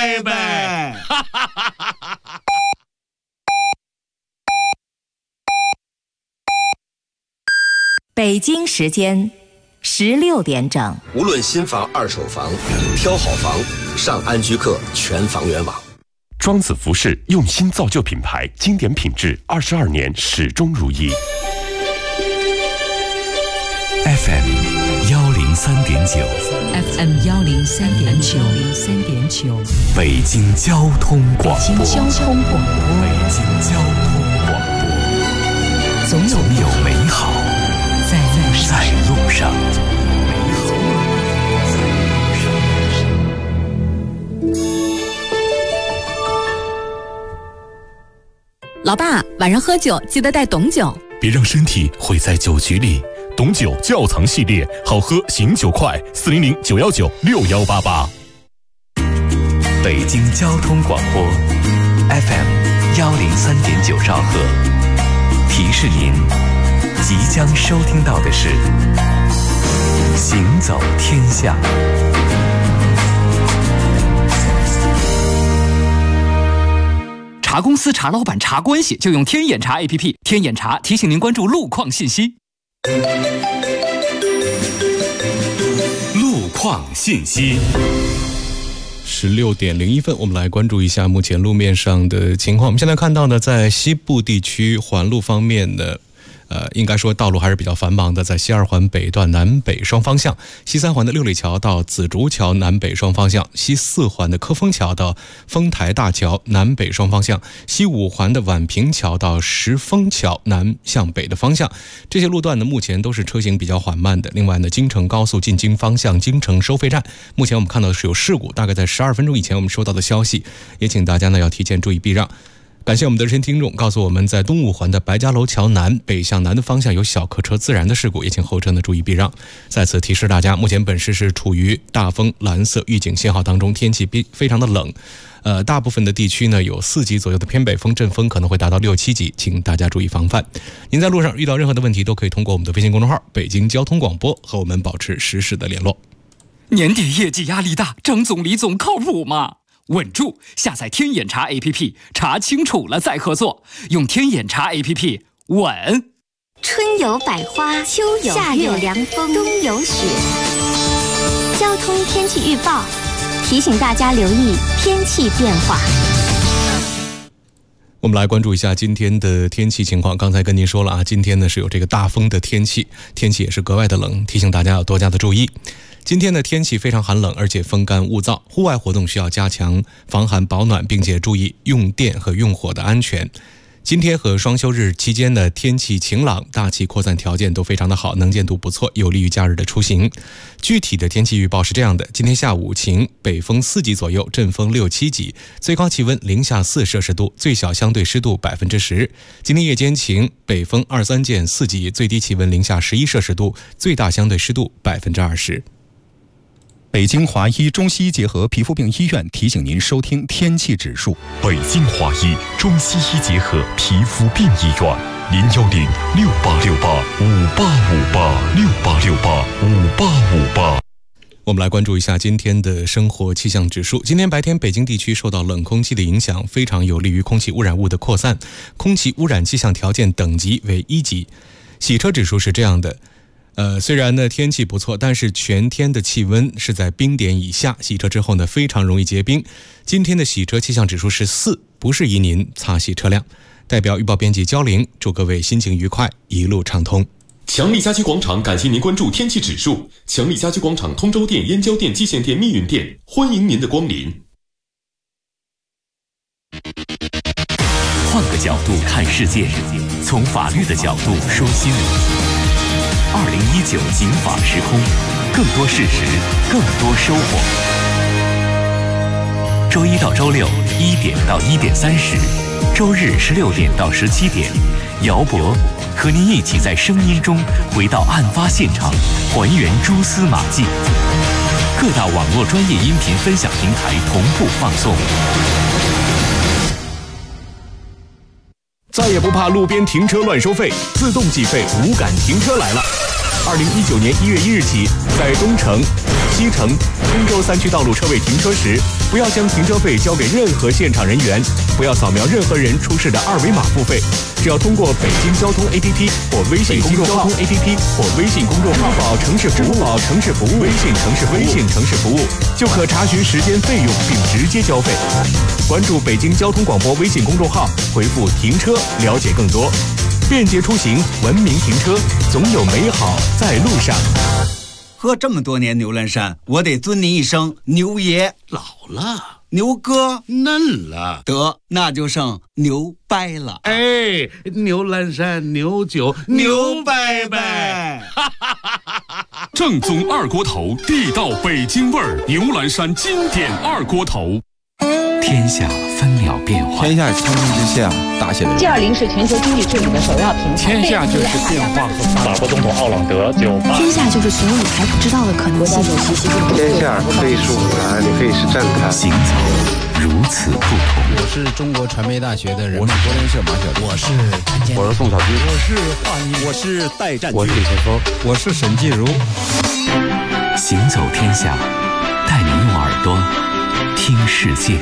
贝贝。 北京时间16点整。 无论新房、二手房，挑好房，上安居客全房源网。 庄子服饰用心造就品牌，经典品质，22年始终如一。 FM 103.9 FM 103.9 北京交通广播。 北京交通广播。总有美好在路上。 老爸，晚上喝酒记得带董酒， 别让身体毁在酒局里。董酒窖藏系列，好喝醒酒快，400-919-6188。北京交通广播 FM 103.9兆赫，提示您即将收听到的是行走天下。 查公司、查老板、查关系，就用天眼查 APP。天眼查提醒您关注路况信息。 路况信息。 16点01分，我们来关注一下目前路面上的情况。我们现在看到呢，在西部地区环路方面呢，应该说道路还是比较繁忙的，在西2环北段南北双方向，西3环的六里桥到紫竹桥南北双方向，西4环的科丰桥到丰台大桥南北双方向，西5环的宛平桥到石峰桥南向北的方向，这些路段呢目前都是车行比较缓慢的。另外呢，京承高速进京方向京承收费站，目前我们看到的是有事故，大概在12分钟以前我们收到的消息，也请大家呢要提前注意避让。感谢我们的热心听众告诉我们，在东5环的白家楼桥南北向南的方向有小客车自燃的事故，也请后车呢注意避让。在此提示大家，目前本市是处于大风蓝色预警信号当中，天气非常的冷，大部分的地区呢有4级左右的偏北风，阵风可能会达到6、7级，请大家注意防范。您在路上遇到任何的问题，都可以通过我们的微信公众号北京交通广播和我们保持实时的联络。 年底业绩压力大，张总李总靠谱吗？稳住！下载天眼查 APP， 查清楚了再合作。用天眼查 APP， 稳。 春有百花，秋有夏有凉风，冬有雪。交通天气预报提醒大家留意天气变化。 我们来关注一下今天的天气情况。刚才跟您说了啊，今天呢是有这个大风的天气，天气也是格外的冷，提醒大家要多加的注意。今天的天气非常寒冷，而且风干物燥，户外活动需要加强防寒保暖，并且注意用电和用火的安全。今天和双休日期间的天气晴朗，大气扩散条件都非常的好，能见度不错，有利于假日的出行。具体的天气预报是这样的：今天下午晴，北风4级左右，阵风6、7级，最高气温零下4摄氏度，最小相对湿度10%。今天夜间晴，北风2、3见4级，最低气温零下11摄氏度，最大相对湿度20%。 北京华医中西医结合皮肤病医院提醒您收听天气指数。 北京华医中西医结合皮肤病医院，010-6868-5858，6858-5858。 我们来关注一下今天的生活气象指数。今天白天北京地区受到冷空气的影响，非常有利于空气污染物的扩散，空气污染气象条件等级为1级。洗车指数是这样的，虽然呢天气不错，但是全天的气温是在冰点以下，洗车之后呢非常容易结冰。今天的洗车气象指数是4，不适宜您擦洗车辆。代表预报编辑焦玲，祝各位心情愉快，一路畅通。 强力家居广场感谢您关注天气指数。强力家居广场通州店、燕郊店、蓟县店、密云店，欢迎您的光临。 换个角度看世界，从法律的角度说新闻。2019警法时空，更多事实，更多收获。周一到周六1点到1点30，周日16点到17点，姚博和您一起在声音中回到案发现场，还原蛛丝马迹。各大网络专业音频分享平台同步放送。 再也不怕路边停车乱收费，自动计费无感停车来了。 2019年1月1日起，在东城、西城、通州3区道路车位停车时，不要将停车费交给任何现场人员，不要扫描任何人出示的二维码付费，只要通过北京交通 APP 或微信公众号、支付宝城市服务、微信城市服务，就可查询时间费用并直接交费。关注北京交通广播微信公众号，回复“停车”了解更多。便捷出行，文明停车，总有美好在路上。 喝这么多年牛栏山，我得尊您一声牛爷。 老了， 牛哥嫩了， 得那就剩牛掰了。 哎，牛栏山牛酒牛掰掰。 正宗二锅头，地道北京味儿，牛栏山经典二锅头。天下分秒变化， 天下苍穹之下，大写的 G20是全球经济治理的首要平台。 天下就是变化和发展。 法国总统奥朗德98。 天下就是所有你还不知道的可能性。 天下可以是舞台，也可以是站台。 行走如此不同。 我是中国传媒大学的人，我是国联社马晓亮， 我是陈建， 我是宋小军， 我是华谊， 我是戴占军， 我是李前锋， 我是沈继如。 行走天下，带你用耳朵听世界。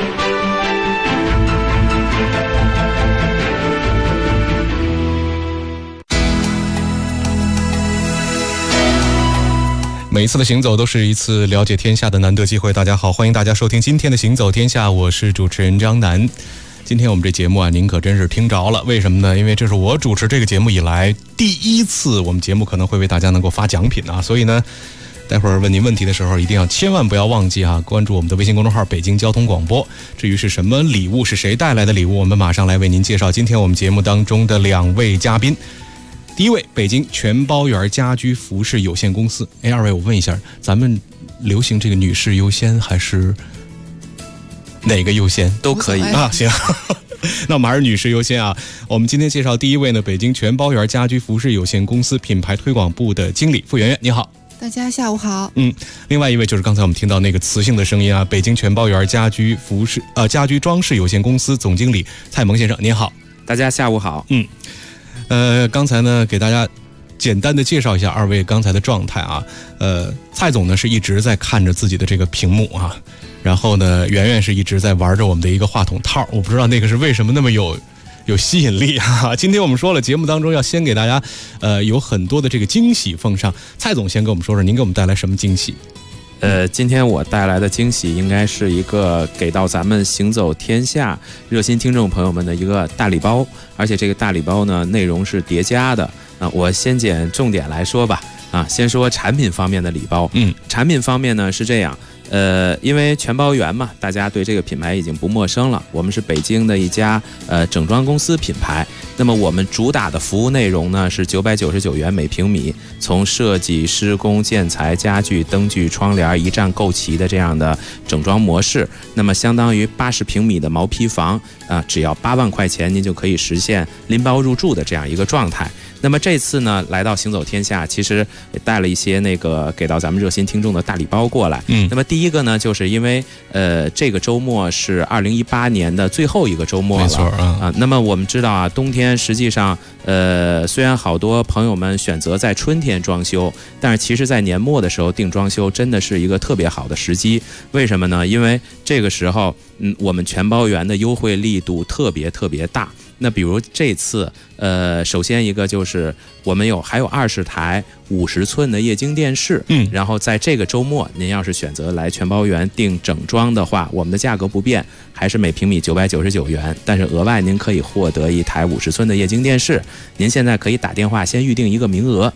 每一次的行走都是一次了解天下的难得机会。大家好，欢迎大家收听今天的行走天下，我是主持人张楠。今天我们这节目啊，您可真是听着了。为什么呢？因为这是我主持这个节目以来第一次，我们节目可能会为大家能够发奖品啊，所以呢，待会儿问您问题的时候，一定要千万不要忘记啊，关注我们的微信公众号北京交通广播。至于是什么礼物，是谁带来的礼物，我们马上来为您介绍今天我们节目当中的2位嘉宾。第一位，北京全包园家居服饰有限公司。二位，我问一下，咱们流行这个女士优先还是哪个优先？ 都可以啊，行。那我们还是女士优先啊。我们今天介绍第一位呢，北京全包园家居服饰有限公司品牌推广部的经理付媛媛，你好。 大家下午好。 另外一位就是刚才我们听到那个磁性的声音啊，北京全包园家居服饰家居装饰有限公司总经理蔡萌先生，您好。 大家下午好。 刚才呢给大家简单的介绍一下二位刚才的状态啊。蔡总呢是一直在看着自己的这个屏幕啊，然后呢媛媛是一直在玩着我们的一个话筒套，我不知道那个是为什么那么有吸引力啊。今天我们说了，节目当中要先给大家有很多的这个惊喜奉上。蔡总先给我们说说，您给我们带来什么惊喜？ 今天我带来的惊喜应该是一个给到咱们行走天下热心听众朋友们的一个大礼包，而且这个大礼包呢内容是叠加的啊。我先捡重点来说吧啊，先说产品方面的礼包。产品方面呢是这样。因为全包园嘛，大家对这个品牌已经不陌生了。我们是北京的一家整装公司品牌。那么我们主打的服务内容呢是999元每平米，从设计、施工、建材、家具、灯具、窗帘一站购齐的这样的整装模式。那么相当于80平米的毛坯房啊，只要8万块钱，您就可以实现拎包入住的这样一个状态。那么这次呢，来到行走天下，其实也带了一些那个给到咱们热心听众的大礼包过来。那么第一个呢，就是因为这个周末是2018年的最后一个周末了， 没错啊。 那么我们知道啊，冬天实际上虽然好多朋友们选择在春天装修，但是其实在年末的时候定装修真的是一个特别好的时机。为什么呢？因为这个时候我们全包园的优惠力度特别大。那比如这次首先一个就是我们还有20台50寸的液晶电视，然后在这个周末您要是选择来全包园订整装的话，我们的价格不变，还是每平米999元，但是额外您可以获得一台50寸的液晶电视。您现在可以打电话先预定一个名额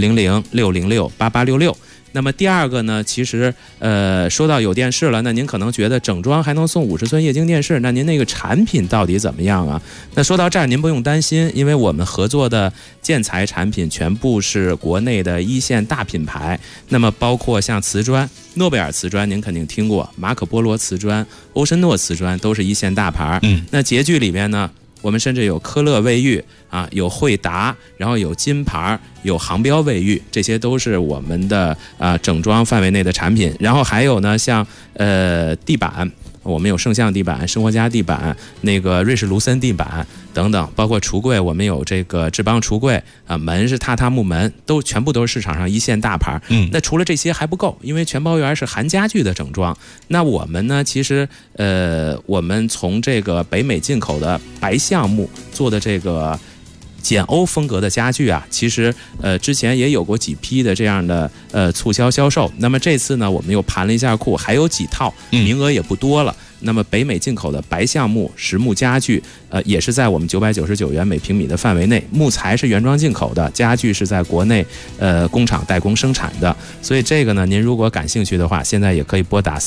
400-606-8866。那么第二个呢，其实说到有电视了，那您可能觉得整装还能送50寸液晶电视，那您那个产品到底怎么样啊？那说到这儿您不用担心，因为我们合作的建材产品全部是国内的一线大品牌。那么包括像瓷砖，诺贝尔瓷砖您肯定听过，马可波罗瓷砖、欧申诺瓷砖都是一线大牌。那洁具里面呢，我们甚至有科勒卫浴啊，有惠达，然后有金牌，有航标卫浴，这些都是我们的整装范围内的产品。然后还有呢，像地板我们有圣象地板、生活家地板、那个瑞士卢森地板等等，包括橱柜，我们有这个志邦橱柜啊，门是榻榻木门，全部都是市场上一线大牌。那除了这些还不够，因为全包园是含家具的整装。那我们呢，其实我们从这个北美进口的白橡木做的这个简欧风格的家具啊，其实之前也有过几批的这样的促销销售。那么这次呢，我们又盘了一下库，还有几套，名额也不多了。那么北美进口的白橡木实木家具，也是在我们999元每平米的范围内，木材是原装进口的，家具是在国内工厂代工生产的。所以这个呢，您如果感兴趣的话，现在也可以拨打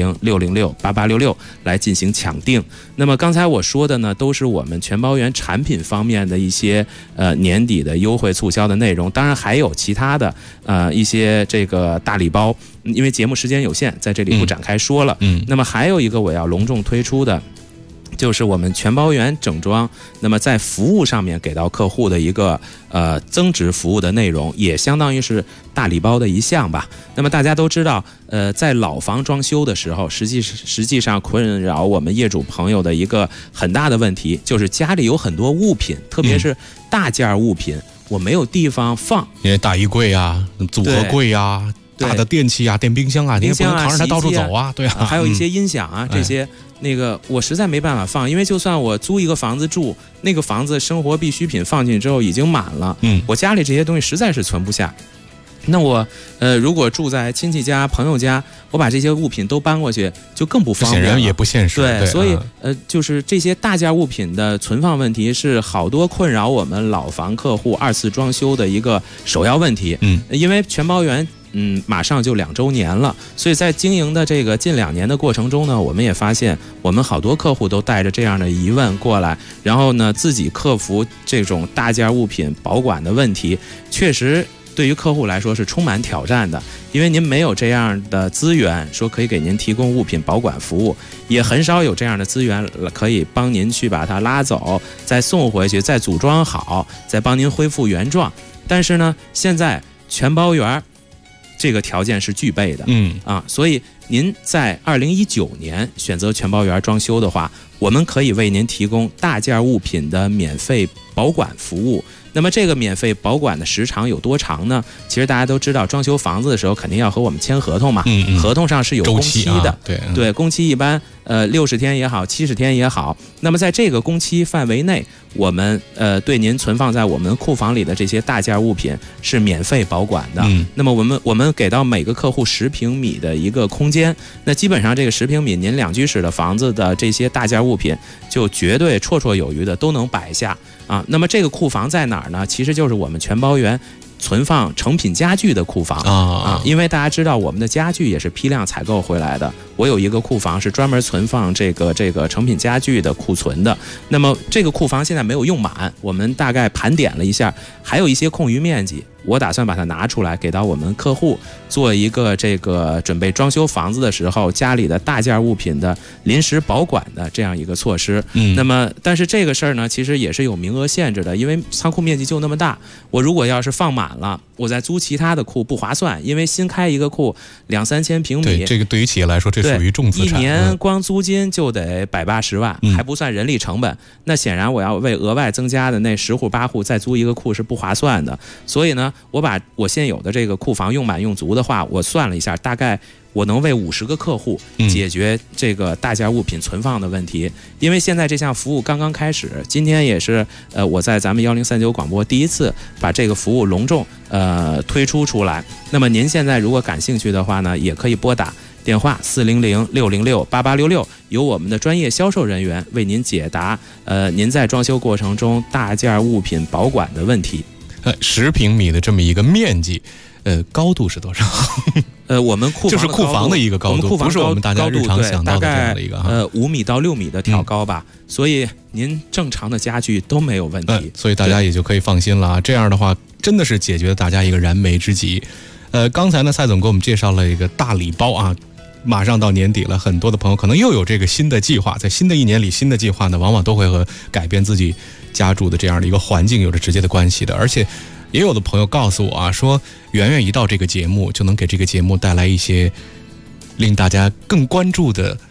400-606-8866来进行抢订。那么刚才我说的呢，都是我们全包园产品方面的一些年底的优惠促销的内容，当然还有其他的一些这个大礼包。因为节目时间有限，在这里不展开说了。那么还有一个我要隆重推出的，就是我们全包园整装，那么在服务上面给到客户的一个增值服务的内容，也相当于是大礼包的一项吧。那么大家都知道，在老房装修的时候，实际上困扰我们业主朋友的一个很大的问题，就是家里有很多物品，特别是大件物品，我没有地方放，因为大衣柜啊、组合柜啊。大的电器啊，电冰箱啊，你也不能扛着它到处走啊，对啊， 还有一些音响啊，这些那个我实在没办法放，因为就算我租一个房子住，那个房子生活必需品放进去之后已经满了，我家里这些东西实在是存不下。那我如果住在亲戚家、朋友家，我把这些物品都搬过去，就更不方便了， 显然也不现实。 对，所以就是这些大件物品的存放问题是好多困扰我们老房客户二次装修的一个首要问题。因为全包园马上就2周年了，所以在经营的这个近2年的过程中呢，我们也发现我们好多客户都带着这样的疑问过来，然后呢自己克服这种大件物品保管的问题，确实对于客户来说是充满挑战的，因为您没有这样的资源说可以给您提供物品保管服务，也很少有这样的资源可以帮您去把它拉走，再送回去，再组装好，再帮您恢复原状。但是呢，现在全包园这个条件是具备的，所以您在2019年选择全包园装修的话，我们可以为您提供大件物品的免费保管服务。那么这个免费保管的时长有多长呢？其实大家都知道，装修房子的时候肯定要和我们签合同嘛，合同上是有工期的，对，工期一般60天也好，70天也好。那么在这个工期范围内，我们对您存放在我们库房里的这些大件物品是免费保管的。那么我们给到每个客户10平米的一个空间，那基本上这个10平米您2居室的房子的这些大件物品就绝对绰绰有余的都能摆下啊。那么这个库房在哪儿呢？其实就是我们全包园存放成品家具的库房啊，因为大家知道我们的家具也是批量采购回来的，我有一个库房是专门存放这个成品家具的库存的。那么这个库房现在没有用满，我们大概盘点了一下，还有一些空余面积，我打算把它拿出来给到我们客户做一个这个准备装修房子的时候家里的大件物品的临时保管的这样一个措施。那么但是这个事儿呢，其实也是有名额限制的，因为仓库面积就那么大，我如果要是放满了，我再租其他的库不划算，因为新开一个库2-3千平米， 对，这个对于企业来说这属于重资产， 一年光租金就得180万，还不算人力成本。那显然我要为额外增加的那10户8户再租一个库是不划算的。所以呢，我把我现有的这个库房用满用足的话，我算了一下，大概我能为50个客户解决这个大件物品存放的问题。因为现在这项服务刚刚开始，今天也是我在咱们1039广播第一次把这个服务隆重推出来。那么您现在如果感兴趣的话呢，也可以拨打电话400-606-8866，由我们的专业销售人员为您解答您在装修过程中大件物品保管的问题。 10平米的这么一个面积，高度是多少？ 我们库房就是库房的一个高度，不是我们大家日常想到的这样的一个 5米到6米的挑高吧。所以您正常的家具都没有问题， 所以大家也就可以放心了啊。这样的话，真的是解决了大家一个燃眉之急。刚才呢，蔡总给我们介绍了一个大礼包啊。马上到年底了，很多的朋友可能又有这个新的计划，在新的一年里，新的计划呢，往往都会和改变自己家住的这样的一个环境有着直接的关系的。而且也有的朋友告诉我啊，说圆圆一到这个节目，就能给这个节目带来一些令大家更关注的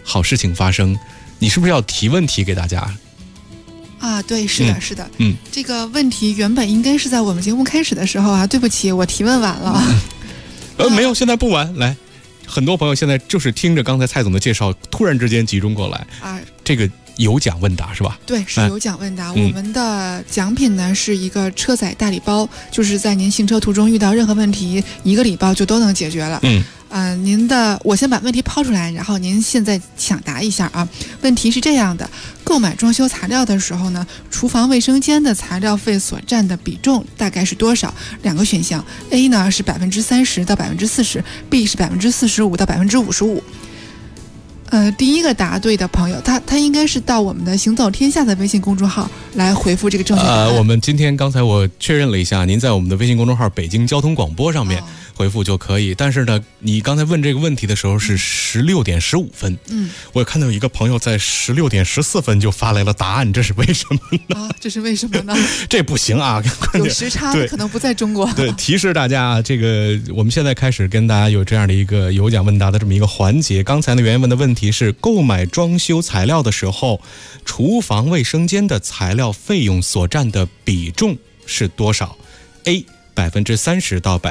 好事情发生，你是不是要提问题给大家？ 啊，对，是的，是的，这个问题原本应该是在我们节目开始的时候啊，对不起，我提问晚了。 没有，现在不晚，来，很多朋友现在就是听着刚才蔡总的介绍，突然之间集中过来啊，这个有奖问答是吧？对，是有奖问答。我们的奖品呢是一个车载大礼包，就是在您行车途中遇到任何问题，一个礼包就都能解决了。我先把问题抛出来，然后您现在抢答一下啊。问题是这样的：购买装修材料的时候呢，厨房卫生间的材料费所占的比重大概是多少？2个选项 ，A 呢是30%到40%，B 是45%到55%。第一个答对的朋友，他应该是到我们的行走天下的微信公众号来回复这个正确答案。我们刚才我确认了一下，您在我们的微信公众号北京交通广播上面回复就可以。但是呢，你刚才问这个问题的时候是16点15分，我看到有一个朋友在16点14分就发来了答案，这是为什么呢？这是为什么呢？这不行啊，有时差，可能不在中国。对，提示大家，这个我们现在开始跟大家有这样的一个有奖问答的这么一个环节。刚才呢，原问的问题是购买装修材料的时候，厨房卫生间的材料费用所占的比重是多少 ？A30%到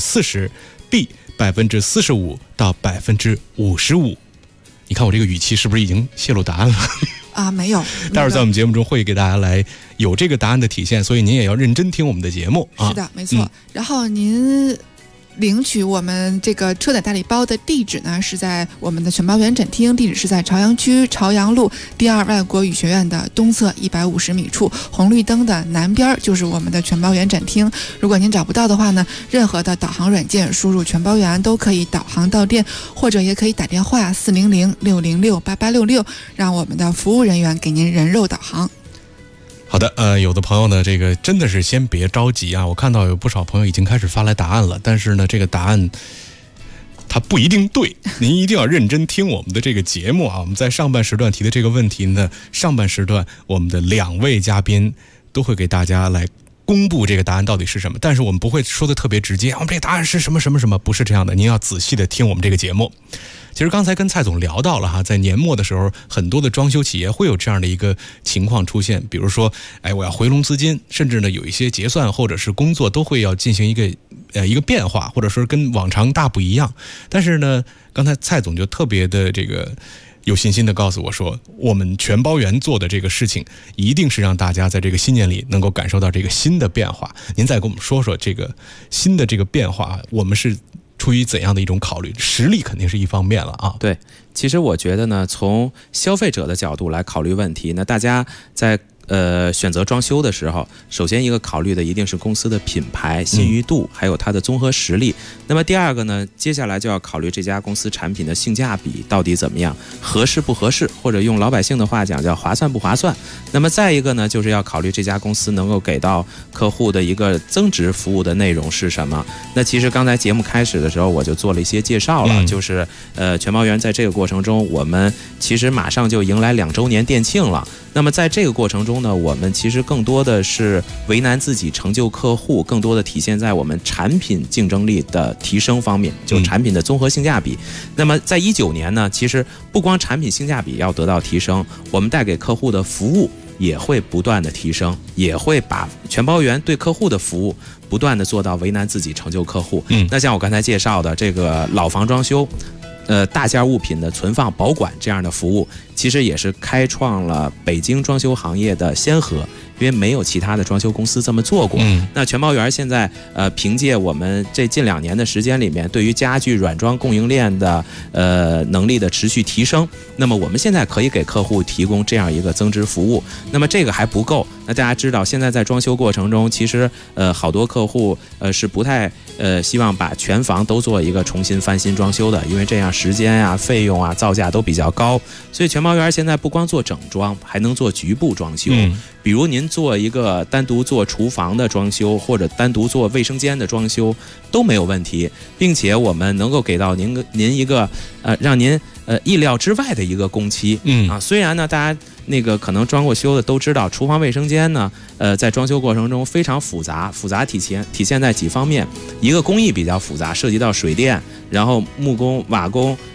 40%，B45%到55%。你看我这个语气是不是已经泄露答案了？啊，没有。待会儿在我们节目中会给大家来有这个答案的体现，所以您也要认真听我们的节目啊。是的，没错。然后您领取我们这个车载大礼包的地址呢，是在我们的全包园展厅，地址是在朝阳区朝阳路第2外国语学院的东侧150米处，红绿灯的南边就是我们的全包园展厅。如果您找不到的话呢，任何的导航软件输入全包园都可以导航到店，或者也可以打电话400-606-8866，让我们的服务人员给您人肉导航。好的，有的朋友呢，这个真的是先别着急啊！我看到有不少朋友已经开始发来答案了，但是呢，这个答案它不一定对，您一定要认真听我们的这个节目啊！我们在上半时段提的这个问题呢，上半时段我们的2位嘉宾都会给大家来公布这个答案到底是什么，但是我们不会说的特别直接，我们这个答案是什么什么什么，不是这样的，您要仔细的听我们这个节目。其实刚才跟蔡总聊到了哈，在年末的时候，很多的装修企业会有这样的一个情况出现，比如说，我要回笼资金，甚至呢有一些结算或者是工作都会要进行一个变化，或者说跟往常大不一样。但是呢，刚才蔡总就特别的这个有信心的告诉我说，我们全包园做的这个事情，一定是让大家在这个新年里能够感受到这个新的变化。您再跟我们说说这个新的这个变化，我们是出于怎样的一种考虑？实力肯定是一方面了啊。对，其实我觉得呢，从消费者的角度来考虑问题，那大家在选择装修的时候，首先一个考虑的一定是公司的品牌、信誉度，还有它的综合实力。那么第二个呢，接下来就要考虑这家公司产品的性价比到底怎么样，合适不合适，或者用老百姓的话讲叫划算不划算。那么再一个呢，就是要考虑这家公司能够给到客户的一个增值服务的内容是什么。那其实刚才节目开始的时候我就做了一些介绍了，就是全包园在这个过程中，我们其实马上就迎来2周年店庆了。那么在这个过程中呢，我们其实更多的是为难自己，成就客户，更多的体现在我们产品竞争力的提升方面，就产品的综合性价比。那么在19年呢，其实不光产品性价比要得到提升，我们带给客户的服务也会不断的提升，也会把全包园对客户的服务不断的做到为难自己，成就客户。那像我刚才介绍的这个老房装修，大件物品的存放保管这样的服务，其实也是开创了北京装修行业的先河，因为没有其他的装修公司这么做过。那全包园现在凭借我们这近2年的时间里面，对于家具软装供应链的能力的持续提升，那么我们现在可以给客户提供这样一个增值服务。那么这个还不够，那大家知道现在在装修过程中，其实好多客户是不太希望把全房都做一个重新翻新装修的，因为这样时间啊、费用啊、造价都比较高。所以全包园现在不光做整装，还能做局部装修。比如您做一个单独做厨房的装修，或者单独做卫生间的装修都没有问题，并且我们能够给到您一个让您意料之外的一个工期。虽然呢大家那个可能装过修的都知道，厨房卫生间呢在装修过程中非常复杂体现在几方面。一个工艺比较复杂，涉及到水电，然后木工、瓦工，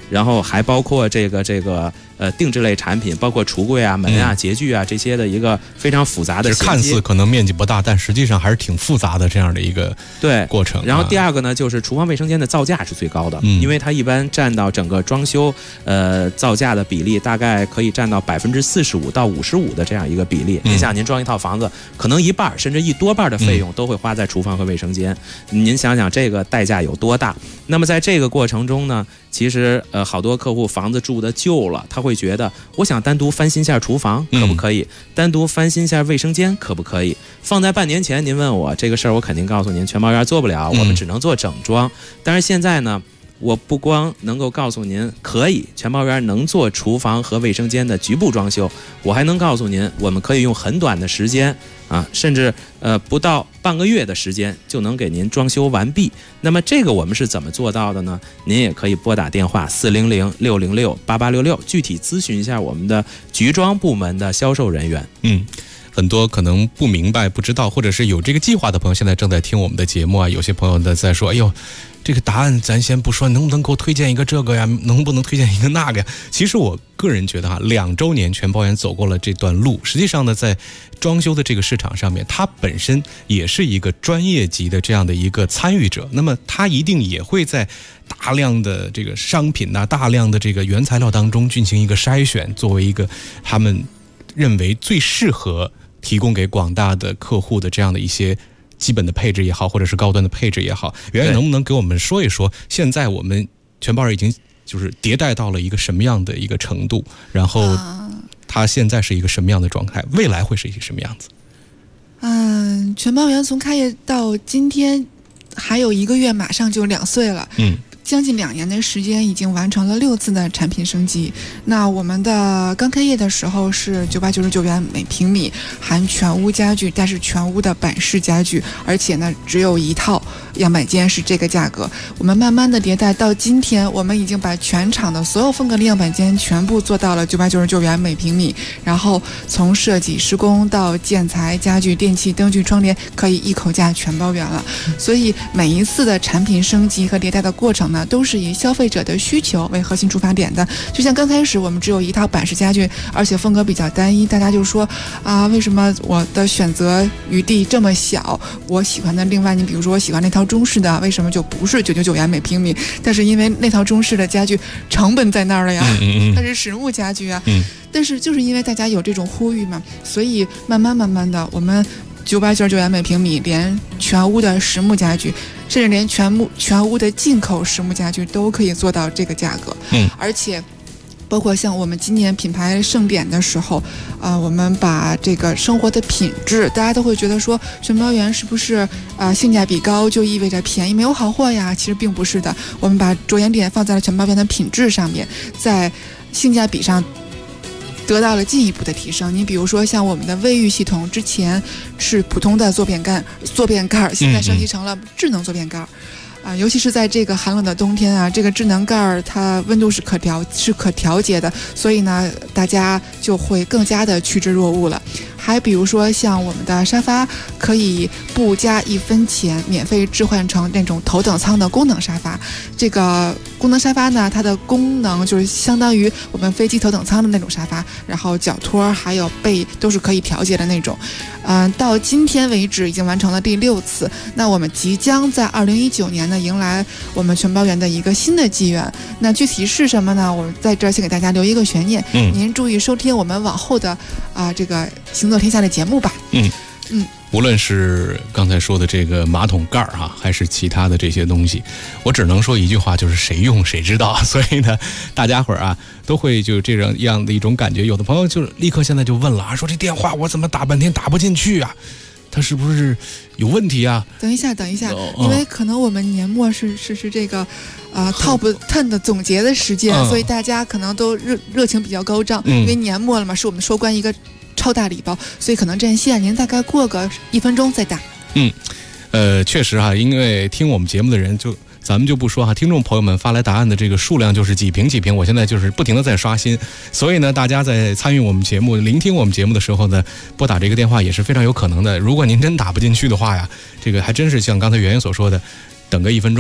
然后还包括这个定制类产品，包括橱柜啊、门啊、洁具啊这些的一个非常复杂的衔接。 看似可能面积不大，但实际上还是挺复杂的这样的一个过程。 然后第二个呢，就是厨房卫生间的造价是最高的，因为它一般占到整个装修造价的比例，大概可以占到45%到55%的这样一个比例。您想，您装一套房子，可能一半甚至一多半的费用都会花在厨房和卫生间。您想想这个代价有多大？那么在这个过程中呢，其实好多客户房子住的旧了，他会觉得我想单独翻新一下厨房可不可以，单独翻新一下卫生间可不可以。放在半年前您问我这个事儿，我肯定告诉您全包园做不了，我们只能做整装。但是现在呢，我不光能够告诉您可以，全包园能做厨房和卫生间的局部装修，我还能告诉您我们可以用很短的时间甚至不到半个月的时间就能给您装修完毕。那么这个我们是怎么做到的呢？您也可以拨打电话400-606-8866，具体咨询一下我们的局装部门的销售人员。 很多可能不明白、不知道，或者是有这个计划的朋友，现在正在听我们的节目啊。有些朋友呢在说：“哎呦，这个答案咱先不说，能不能给我推荐一个这个呀？能不能推荐一个那个呀？”其实我个人觉得2周年全包园走过了这段路，实际上呢，在装修的这个市场上面，它本身也是一个专业级的这样的一个参与者，那么它一定也会在大量的这个商品大量的这个原材料当中进行一个筛选，作为一个他们认为最适合提供给广大的客户的这样的一些基本的配置也好，或者是高端的配置也好。圆圆能不能给我们说一说，现在我们全包园已经就是迭代到了一个什么样的一个程度，然后它现在是一个什么样的状态，未来会是一个什么样子？ 全包园从开业到今天还有1个月，马上就2岁了。将近2年的时间，已经完成了6次的产品升级。那我们的刚开业的时候是999元每平米，含全屋家具，但是全屋的板式家具，而且呢只有1套样板间是这个价格。我们慢慢的迭代到今天，我们已经把全场的所有风格的样板间全部做到了999元每平米，然后从设计、施工到建材、家具、电器、灯具、窗帘，可以一口价全包圆了。所以每一次的产品升级和迭代的过程呢，都是以消费者的需求为核心出发点的。就像刚开始我们只有1套板式家具，而且风格比较单一，大家就说为什么我的选择余地这么小？我喜欢的另外，你比如说我喜欢那套中式的，为什么就不是999元每平米？但是因为那套中式的家具成本在那儿了呀，它是实木家具啊。但是就是因为大家有这种呼吁嘛，所以慢慢的，我们999元每平米，连全屋的实木家具，甚至连全屋的进口实木家具都可以做到这个价格。而且包括像我们今年品牌盛典的时候，我们把这个生活的品质，大家都会觉得说全包园是不是性价比高就意味着便宜没有好货呀？其实并不是的，我们把着眼点放在了全包园的品质上面，在性价比上得到了进一步的提升。你比如说像我们的卫浴系统，之前是普通的坐便盖，现在升级成了智能坐便盖。尤其是在这个寒冷的冬天这个智能盖它温度是可调节的，所以呢大家就会更加的趋之若鹜了。还比如说像我们的沙发，可以不加1分钱免费置换成那种头等舱的功能沙发。这个功能沙发呢，它的功能就是相当于我们飞机头等舱的那种沙发，然后脚托还有背都是可以调节的那种。到今天为止已经完成了第6次。那我们即将在2019年呢迎来我们全包园的一个新的纪元。那具体是什么呢？我在这儿先给大家留一个悬念。您注意收听我们往后的这个行走天下的节目吧。 无论是刚才说的这个马桶盖还是其他的这些东西，我只能说一句话，就是谁用谁知道。所以呢，大家伙儿都会就这样的一种感觉。有的朋友就立刻现在就问了说这电话我怎么打半天打不进去啊？它是不是有问题啊？ 等一下，因为可能我们年末是这个Top 10的总结的时间，所以大家可能都热情比较高涨。因为年末了嘛，是我们收官一个超大礼包，所以可能占线，您大概过个1分钟再打。 确实因为听我们节目的人咱们就不说听众朋友们发来答案的这个数量就是几瓶，我现在就是不停的在刷新，所以呢，大家在参与我们节目、聆听我们节目的时候呢，拨打这个电话也是非常有可能的。如果您真打不进去的话呀，这个还真是像刚才圆圆所说的，等个1分钟。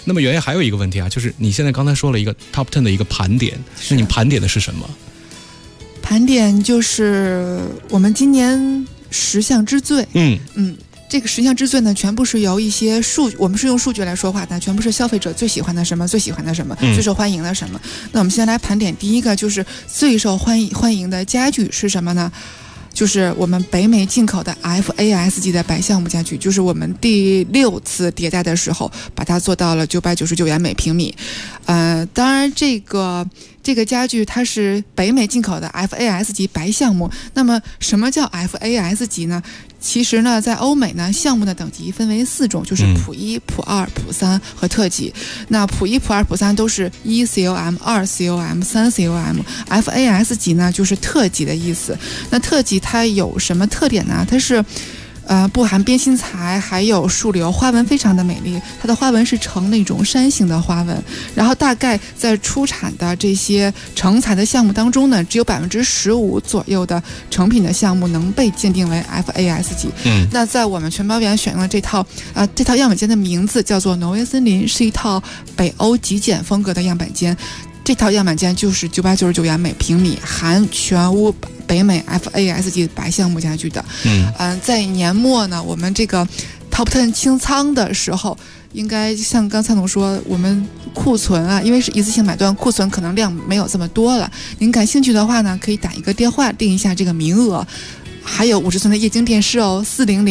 那么圆圆还有一个问题啊，就是你现在刚才说了一个 Top 10的一个盘点，那你盘点的是什么？ 盘点就是我们今年10项之最。这个10项之最呢，全部是由一些我们是用数据来说话的，全部是消费者最喜欢的什么，最喜欢的什么，最受欢迎的什么。那我们先来盘点第一个，就是最受欢迎的家具是什么呢？就是我们北美进口的 FAS 级的白橡木家具，就是我们第6次迭代的时候，把它做到了999元每平米。当然这个家具它是北美进口的 FAS 级白橡木。那么什么叫 FAS 级呢？其实呢，在欧美呢，橡木的等级分为4种，就是普1、普2、普3和特级。那普1、普2、普3都是1 COM、2 COM、3 COM。FAS 级呢，就是特级的意思。那特级它有什么特点呢？它是不含边心材，还有树瘤，花纹非常的美丽。它的花纹是呈那种山形的花纹，然后大概在出产的这些成材的项目当中呢，只有15%左右的成品的项目能被鉴定为 FAS 级。那在我们全包园选用的这套样板间的名字叫做挪威森林，是一套北欧极简风格的样板间。这套样板间就是999元每平米，含全屋北美 FAS 级白橡木家具的。在年末呢，我们这个 Top 10清仓的时候，应该像刚才总说，我们库存啊，因为是一次性买断，库存可能量没有这么多了。您感兴趣的话呢，可以打一个电话订一下这个名额，还有50寸的液晶电视哦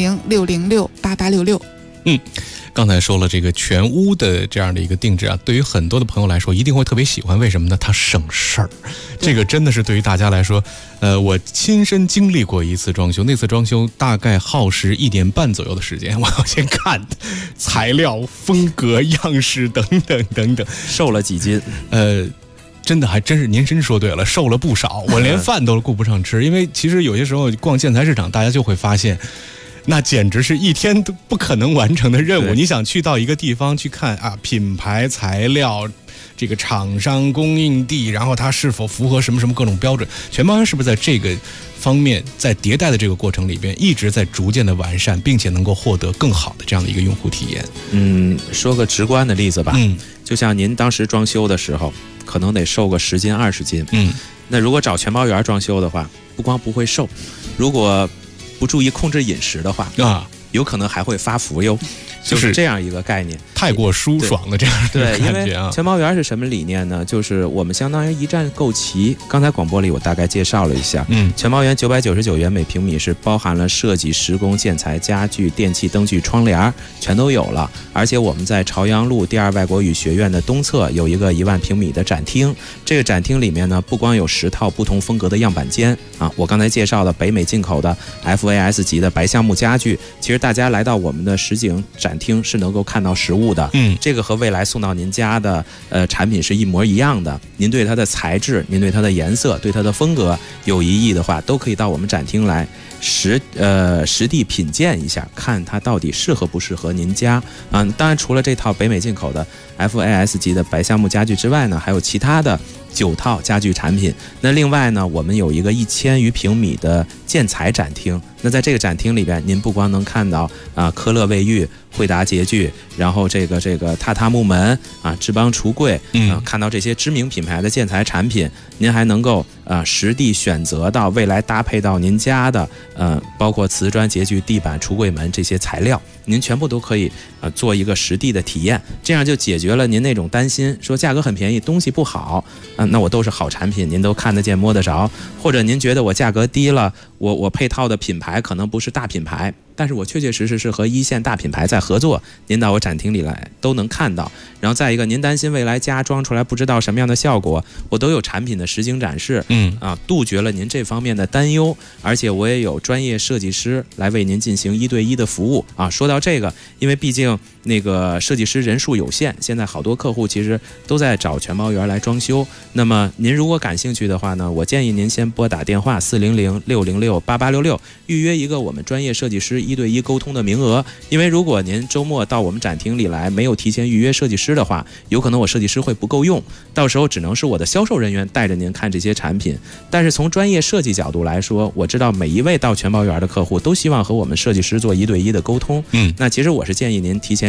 ，400-606-8866。 刚才说了这个全屋的这样的一个定制啊，对于很多的朋友来说一定会特别喜欢，为什么呢？它省事儿。这个真的是对于大家来说，我亲身经历过一次装修，那次装修大概耗时1年半左右的时间，我要先看材料、风格、样式等等等等。 瘦了几斤？ 真的还真是您真说对了，瘦了不少，我连饭都顾不上吃。因为其实有些时候逛建材市场，大家就会发现，那简直是一天都不可能完成的任务。你想去到一个地方去看啊，品牌、材料、这个厂商、供应地，然后它是否符合什么什么各种标准，全包园是不是在这个方面，在迭代的这个过程里边，一直在逐渐的完善，并且能够获得更好的这样的一个用户体验？ 说个直观的例子吧，就像您当时装修的时候，可能得瘦个10斤20斤，那如果找全包园装修的话，不光不会瘦，如果不注意控制饮食的话有可能还会发福哟。就是这样一个概念， 太过舒爽的这样的感觉啊。 对，因为全包园是什么理念呢？就是我们相当于一站购齐。刚才广播里我大概介绍了一下，全包园999元每平米是包含了设计、施工、建材、家具、电器、灯具、窗帘全都有了。而且我们在朝阳路第2外国语学院的东侧有一个1万平米的展厅，这个展厅里面呢，不光有10套不同风格的样板间啊，我刚才介绍了北美进口的 FAS 级的白橡木家具，其实大家来到我们的实景展厅是能够看到实物的，这个和未来送到您家的产品是一模一样的。您对它的材质、您对它的颜色、对它的风格有疑义的话，都可以到我们展厅来实地品鉴一下，看它到底适合不适合您家。当然除了这套北美进口的 FAS 级的白橡木家具之外呢，还有其他的9套家具产品。那另外呢，我们有一个1000余平米的建材展厅。那在这个展厅里边，您不光能看到科勒卫浴、惠达洁具，然后这个榻榻木门志邦橱柜，看到这些知名品牌的建材产品，您还能够实地选择到未来搭配到您家的包括瓷砖、洁具、地板、橱柜门这些材料，您全部都可以做一个实地的体验，这样就解决了您那种担心，说价格很便宜，东西不好那我都是好产品，您都看得见摸得着，或者您觉得我价格低了，我配套的品牌可能不是大品牌，但是我确确实实是和1线大品牌在合作，您到我展厅里来都能看到。然后再一个，您担心未来家装出来不知道什么样的效果，我都有产品的实景展示，杜绝了您这方面的担忧。而且我也有专业设计师来为您进行1对1的服务说到这个，因为毕竟那个设计师人数有限，现在好多客户其实都在找全包园来装修。那么您如果感兴趣的话呢，我建议您先拨打电话400-606-8866，预约一个我们专业设计师1对1沟通的名额。因为如果您周末到我们展厅里来，没有提前预约设计师的话，有可能我设计师会不够用，到时候只能是我的销售人员带着您看这些产品。但是从专业设计角度来说，我知道每一位到全包园的客户都希望和我们设计师做1对1的沟通。那其实我是建议您提前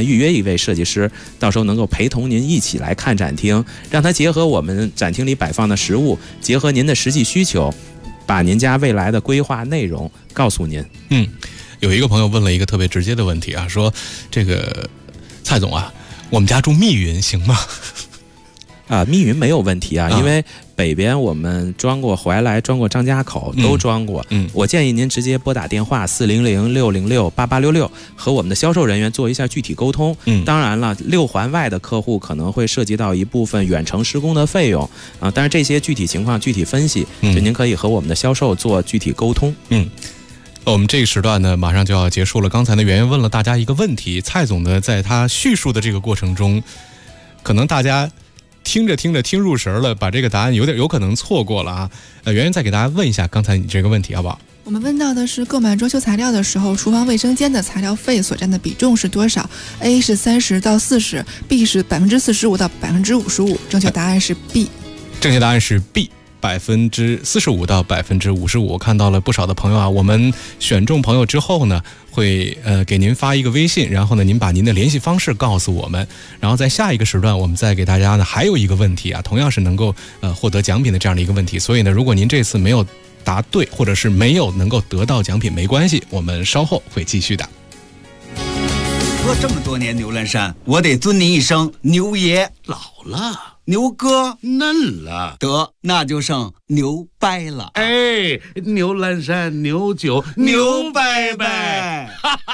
便预约一位设计师，到时候能够陪同您一起来看展厅，让他结合我们展厅里摆放的实物，结合您的实际需求，把您家未来的规划内容告诉您。 有一个朋友问了一个特别直接的问题啊，说这个蔡总啊，我们家住密云行吗？ 密云没有问题啊，因为北边我们装过怀来，装过张家口，都装过。我建议您直接拨打电话400-606-8866，和我们的销售人员做一下具体沟通。当然了，6环外的客户可能会涉及到一部分远程施工的费用啊，但是这些具体情况具体分析，就您可以和我们的销售做具体沟通。 我们这个时段呢，马上就要结束了。刚才呢，圆圆问了大家一个问题，蔡总呢，在他叙述的这个过程中，可能大家听着听入神了，把这个答案有可能错过了啊。圆圆再给大家问一下刚才你这个问题好不好？ 我们问到的是购买装修材料的时候，厨房卫生间的材料费所占的比重是多少 ？A 是30%到40%， B 是45%到55%。正确答案是 B。 正确答案是 B。45%到55%，我看到了不少的朋友啊。我们选中朋友之后呢，会给您发一个微信，然后呢，您把您的联系方式告诉我们，然后在下一个时段，我们再给大家呢还有一个问题啊，同样是能够获得奖品的这样的一个问题。所以呢，如果您这次没有答对，或者是没有能够得到奖品，没关系，我们稍后会继续的。 喝这么多年牛栏山，我得尊您一声牛爷。 老了， 牛哥嫩了， 得那就剩牛掰了。 哎，牛栏山牛酒牛掰掰。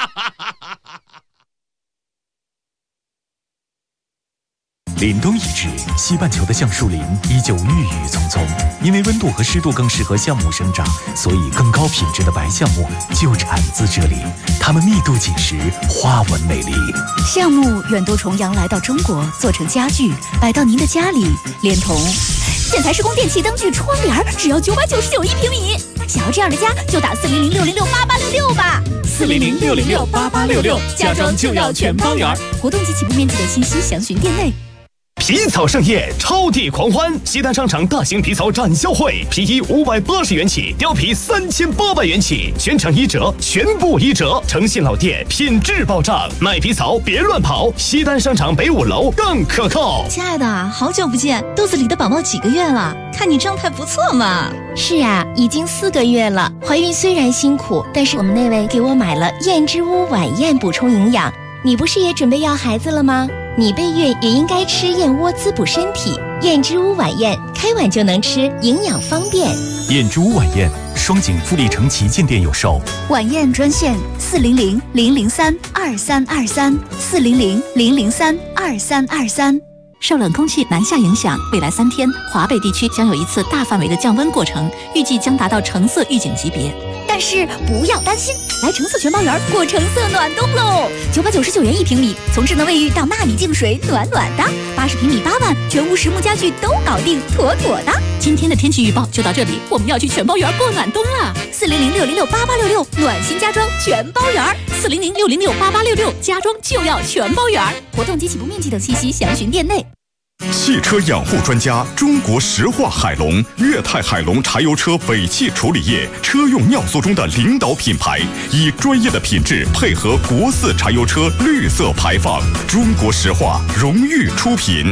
凛冬已至，西半球的橡树林依旧郁郁葱葱。因为温度和湿度更适合橡木生长，所以更高品质的白橡木就产自这里。它们密度紧实，花纹美丽。 橡木远渡重洋来到中国，做成家具，摆到您的家里，连同建材施工电器灯具窗帘，只要999一平米。想要这样的家，就打400-606-8866吧。 400-606-8866，家装就要全包圆。 活动及起步面积等信息详询店内。 皮草盛宴，超地狂欢！西单商场大型皮草展销会，皮衣580元起，貂皮3800元起，全场1折，全部1折。诚信老店，品质保障，卖皮草别乱跑。西单商场北5楼更可靠。 亲爱的，好久不见，肚子里的宝宝几个月了？看你状态不错嘛。 是啊，已经4个月了。怀孕虽然辛苦，但是我们那位给我买了燕之屋晚宴补充营养。你不是也准备要孩子了吗？你备孕也应该吃燕窝滋补身体。燕之屋晚宴，开碗就能吃，营养方便。 燕之屋晚宴，双井富力城旗舰店有售。 晚宴专线400-003-2323，400-003-2323。受冷空气南下影响，未来3天，华北地区将有一次大范围的降温过程，预计将达到橙色预警级别。但是不要担心，来橙色全包园过橙色暖冬喽！999元一平米，从智能卫浴到纳米净水，暖暖的。80平米8万，全屋实木家具都搞定，妥妥的。今天的天气预报就到这里，我们要去全包园过暖冬了。400-606-8866，暖心家装全包园。400-606-8866，家装就要全包园。活动及起步面积等信息详询店内。 汽车养护专家，中国石化海龙、粤泰海龙柴油车尾气处理液车用尿素中的领导品牌，以专业的品质配合国4柴油车绿色排放，中国石化荣誉出品。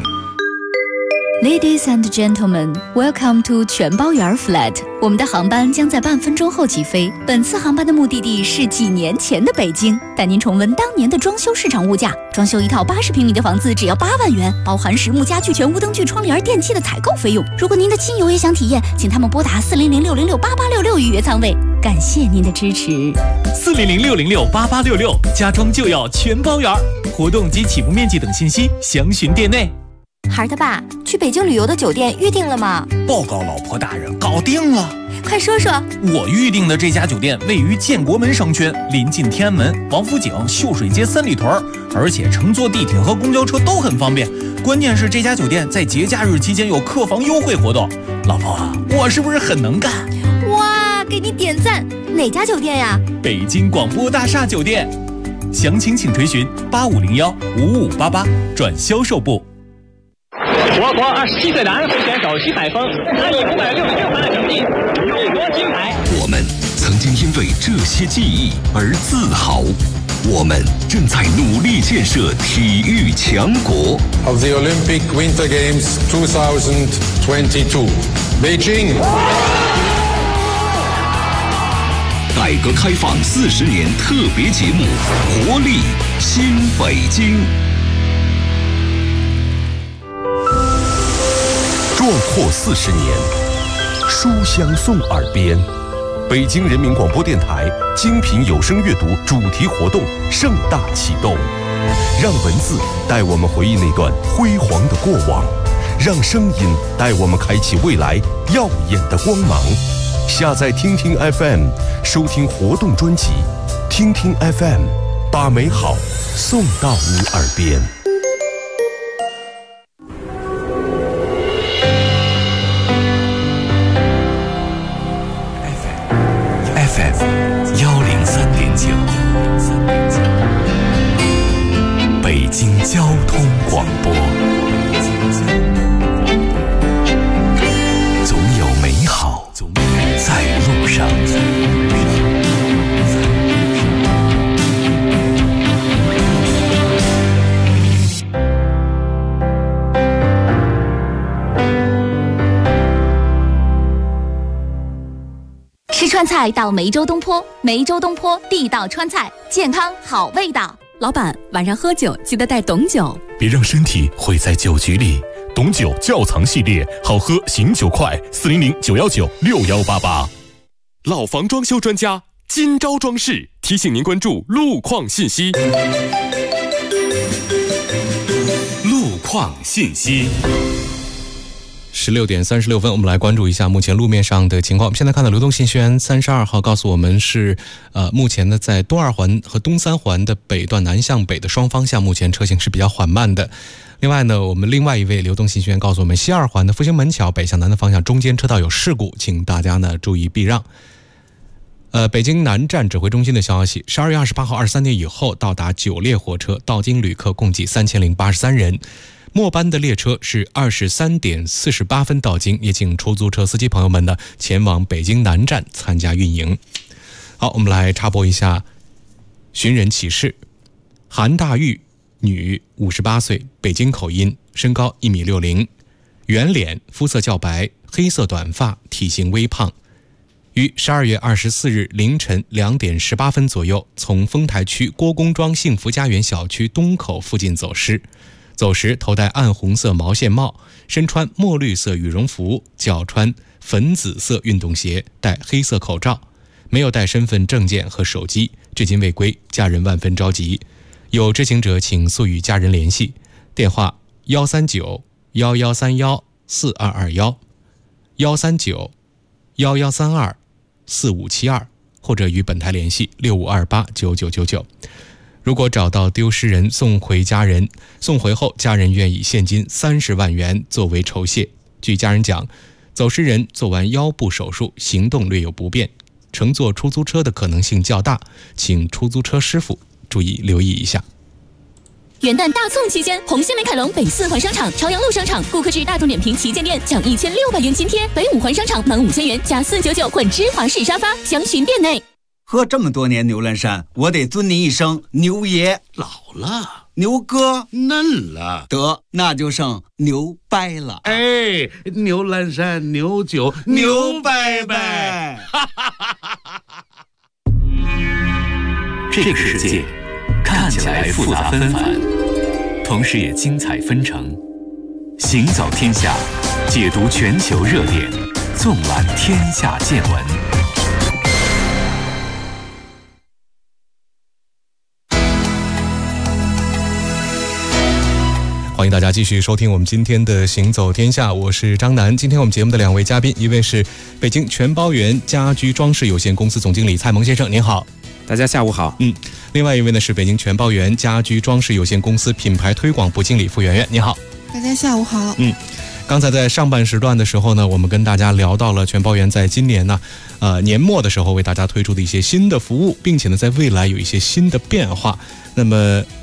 Ladies and gentlemen, welcome to 全包园 flat。我们的航班将在半分钟后起飞。本次航班的目的地是几年前的北京，带您重温当年的装修市场物价。装修一套80平米的房子只要8万元，包含实木家具、全屋灯具、窗帘、电器的采购费用。如果您的亲友也想体验，请他们拨打400-606-8866预约舱位。感谢您的支持。 400-606-8866，家装就要全包园。活动及起步面积等信息详询店内。 孩儿他爸，去北京旅游的酒店预定了吗？ 报告老婆大人，搞定了。 快说说。 我预定的这家酒店位于建国门商圈，临近天安门、王府井、秀水街3里屯，而且乘坐地铁和公交车都很方便。关键是这家酒店在节假日期间有客房优惠活动。老婆，我是不是很能干？ 哇，给你点赞！哪家酒店呀？ 北京广播大厦酒店。详情请垂询8501-5588转销售部。 我国27岁男会选手徐海峰，他以566分的成绩勇夺金牌。 我们曾经因为这些记忆而自豪。 我们正在努力建设体育强国。 Of the Olympic Winter Games 2022, Beijing. 改革开放40年特别节目《活力新北京》。壮阔40年，书香送耳边。北京人民广播电台精品有声阅读主题活动盛大启动，让文字带我们回忆那段辉煌的过往，让声音带我们开启未来耀眼的光芒。下载听听 FM， 收听活动专辑，听听 FM， 把美好送到你耳边。 北京交通广播，总有美好在路上。 吃川菜到梅州东坡，梅州东坡地道川菜，健康好味道。 老板，晚上喝酒记得带董酒， 别让身体毁在酒局里。董酒窖藏系列，好喝醒酒快，400-919-6188。老房装修专家今朝装饰提醒您关注路况信息。路况信息。 16点36分，我们来关注一下目前路面上的情况。我们现在看到流动信息源32号告诉我们是，目前呢在东二环和东三环的北段南向北的双方向，目前车行是比较缓慢的。另外呢，我们另外一位流动信息源告诉我们，西二环的复兴门桥北向南的方向中间车道有事故，请大家呢注意避让。北京南站指挥中心的消息，12月28号23点以后到达9列火车，到京旅客共计3083人。末班的列车是23点48分到京，也请出租车司机朋友们呢前往北京南站参加运营。好，我们来插播一下寻人启事。韩大玉，女，58岁，北京口音，身高1.60米，圆脸，肤色较白，黑色短发，体型微胖。于12月24日凌晨2点18分左右，从丰台区郭公庄幸福家园小区东口附近走失。走时头戴暗红色毛线帽，身穿墨绿色羽绒服，脚穿粉紫色运动鞋，戴黑色口罩，没有带身份证件和手机，至今未归，家人万分着急。有知情者请速与家人联系，电话139-113-142，139-1132-4572，或者与本台联系65289999。如果找到丢失人，送回家人，送回后家人愿以现金30万元作为酬谢。据家人讲，走失人做完腰部手术，行动略有不便，乘坐出租车的可能性较大，请出租车师傅注意留意一下。 元旦大送期间，红星美凯龙北4环商场、朝阳路商场顾客至大众点评旗舰店享1600元津贴，北5环商场满5000元加499混芝华士沙发，详询店内。 喝这么多年牛栏山，我得尊您一声牛爷。 老了， 牛哥嫩了， 得那就剩牛掰了。 哎，牛栏山牛酒牛掰掰。 这个世界看起来复杂纷繁，同时也精彩纷呈。行走天下，解读全球热点，纵览天下见闻。 欢迎大家继续收听我们今天的行走天下，我是张楠。今天我们节目的2位嘉宾，一位是北京全包园家居装饰有限公司总经理蔡萌先生，您好。 大家下午好。 另外一位呢是北京全包园家居装饰有限公司品牌推广部经理付媛媛，您好。 大家下午好。 刚才在上半时段的时候呢，我们跟大家聊到了全包园在今年呢，年末的时候为大家推出的一些新的服务，并且呢在未来有一些新的变化。那么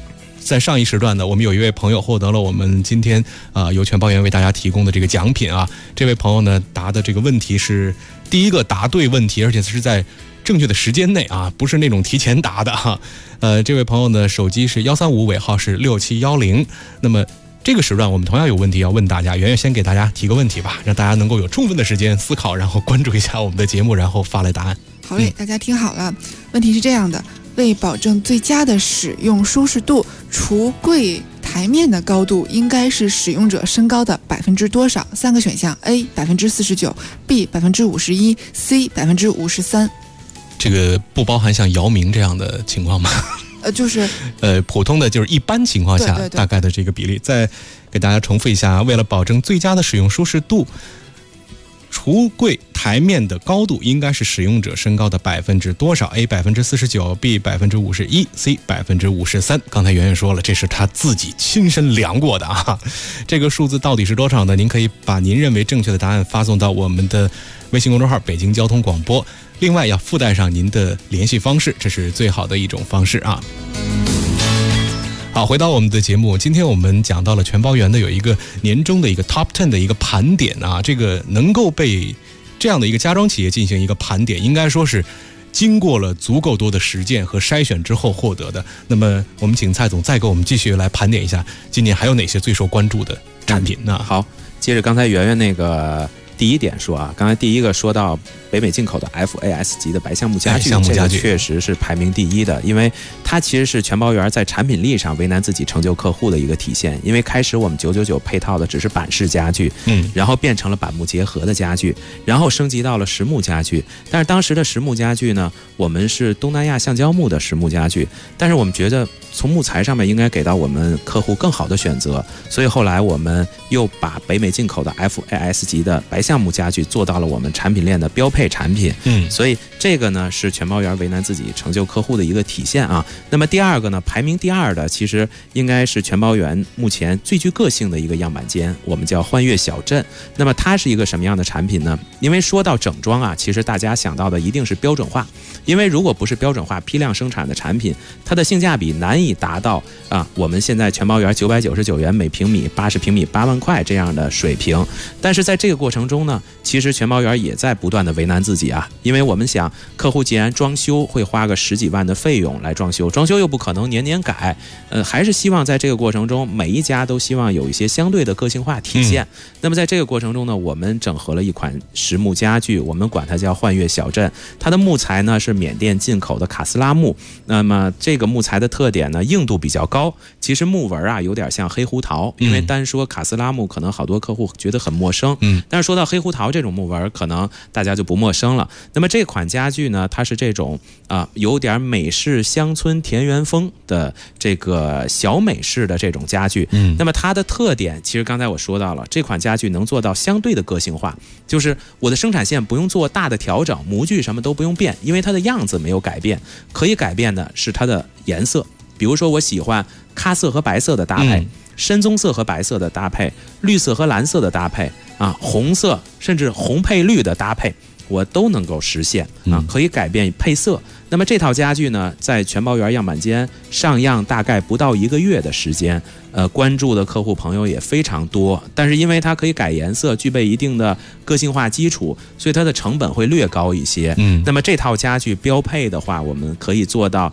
在上一时段呢，我们有一位朋友获得了我们今天由全包员为大家提供的这个奖品啊。这位朋友呢答的这个问题是第一个答对问题，而且是在正确的时间内啊，不是那种提前答的哈。这位朋友呢手机是135，尾号是6710。那么这个时段我们同样有问题要问大家，圆圆先给大家提个问题吧，让大家能够有充分的时间思考，然后关注一下我们的节目，然后发来答案。 好嘞，大家听好了，问题是这样的：为保证最佳的使用舒适度，橱柜台面的高度应该是使用者身高的多少？3个选项 ：A 49%， B 51%， C 53%。 这个不包含像姚明这样的情况吗？ 就是普通的就是一般情况下大概的这个比例。再给大家重复一下，为了保证最佳的使用舒适度，橱柜台面的高度应该是使用者身高的多少 ？A 49%， B 51%， C 53%。刚才圆圆说了，这是他自己亲身量过的啊。这个数字到底是多少呢？您可以把您认为正确的答案发送到我们的微信公众号北京交通广播，另外要附带上您的联系方式，这是最好的一种方式啊。好，回到我们的节目，今天我们讲到了全包员的有一个年终的一个 Top 10的一个盘点啊，这个能够被这样的一个家装企业进行一个盘点，应该说是经过了足够多的实践和筛选之后获得的。那么我们请蔡总再给我们继续来盘点一下，今年还有哪些最受关注的产品呢？ 好，接着刚才圆圆那个第一点说啊，刚才第一个说到北美进口的 FAS 级的白橡木家具，这个确实是排名第一的，因为它其实是全包员在产品力上为难自己成就客户的一个体现。因为开始我们999配套的只是板式家具，然后变成了板木结合的家具，然后升级到了实木家具。但是当时的实木家具呢，我们是东南亚橡胶木的实木家具，但是我们觉得从木材上面应该给到我们客户更好的选择，所以后来我们又把北美进口的 FAS 级的白橡木家具做到了我们产品链的标配产品。所以这个呢是全包员为难自己成就客户的一个体现啊。那么第二个呢，排名第二的其实应该是全包员目前最具个性的一个样板间，我们叫幻悦小镇。那么它是一个什么样的产品呢？因为说到整装啊，其实大家想到的一定是标准化，因为如果不是标准化批量生产的产品，它的性价比难以达到我们现在全包员999元每平米，80平米8万块这样的水平。但是在这个过程中呢，其实全包员也在不断的为难自己啊，因为我们想客户既然装修会花个10几万的费用来装修又不可能年年改，还是希望在这个过程中每一家都希望有一些相对的个性化体现。那么在这个过程中呢，我们整合了一款实木家具，我们管它叫幻悦小镇。它的木材呢是缅甸进口的卡斯拉木，那么这个木材的特点呢，硬度比较高，其实木纹啊有点像黑胡桃，因为单说卡斯拉木可能好多客户觉得很陌生，但是说到黑胡桃这种木纹，可能大家就不陌生了。那么这款家具呢，它是这种有点美式乡村田园风的这个小美式的这种家具。那么它的特点其实刚才我说到了，这款家具能做到相对的个性化，就是我的生产线不用做大的调整，模具什么都不用变，因为它的样子没有改变，可以改变的是它的颜色。比如说我喜欢咖色和白色的搭配，深棕色和白色的搭配，绿色和蓝色的搭配红色甚至红配绿的搭配，我都能够实现可以改变配色。那么这套家具呢，在全包员样板间上样大概不到1个月的时间，关注的客户朋友也非常多。但是因为它可以改颜色，具备一定的个性化基础，所以它的成本会略高一些。那么这套家具标配的话，我们可以做到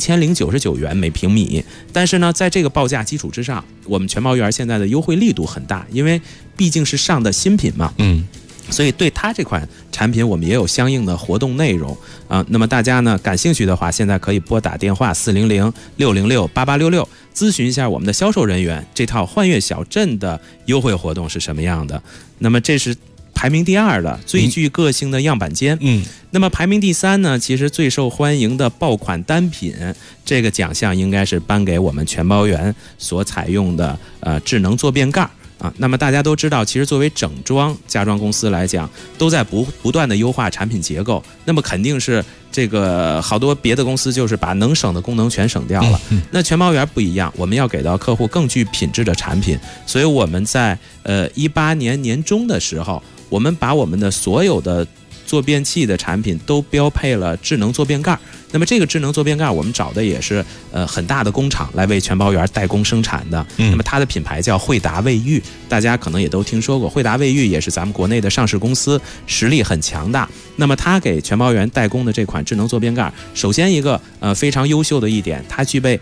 1099元每平米。但是呢，在这个报价基础之上，我们全包员现在的优惠力度很大，因为毕竟是上的新品嘛。所以对它这款产品我们也有相应的活动内容那么大家呢感兴趣的话，现在可以拨打电话400-606-8866咨询一下我们的销售人员，这套幻悦小镇的优惠活动是什么样的。那么这是排名第2的最具个性的样板间。那么排名第3呢，其实最受欢迎的爆款单品，这个奖项应该是颁给我们全包员所采用的智能坐便盖那么大家都知道，其实作为整装家装公司来讲，都在不断的优化产品结构。那么肯定是这个好多别的公司就是把能省的功能全省掉了。那全包员不一样，我们要给到客户更具品质的产品。所以我们在18年年中的时候，我们把我们的所有的坐便器的产品都标配了智能坐便盖， 那么这个智能坐便盖我们找的也是很大的工厂来为全包园代工生产的。那么它的品牌叫惠达卫浴，大家可能也都听说过，惠达卫浴也是咱们国内的上市公司，实力很强大。那么它给全包园代工的这款智能坐便盖，首先一个非常优秀的一点，它具备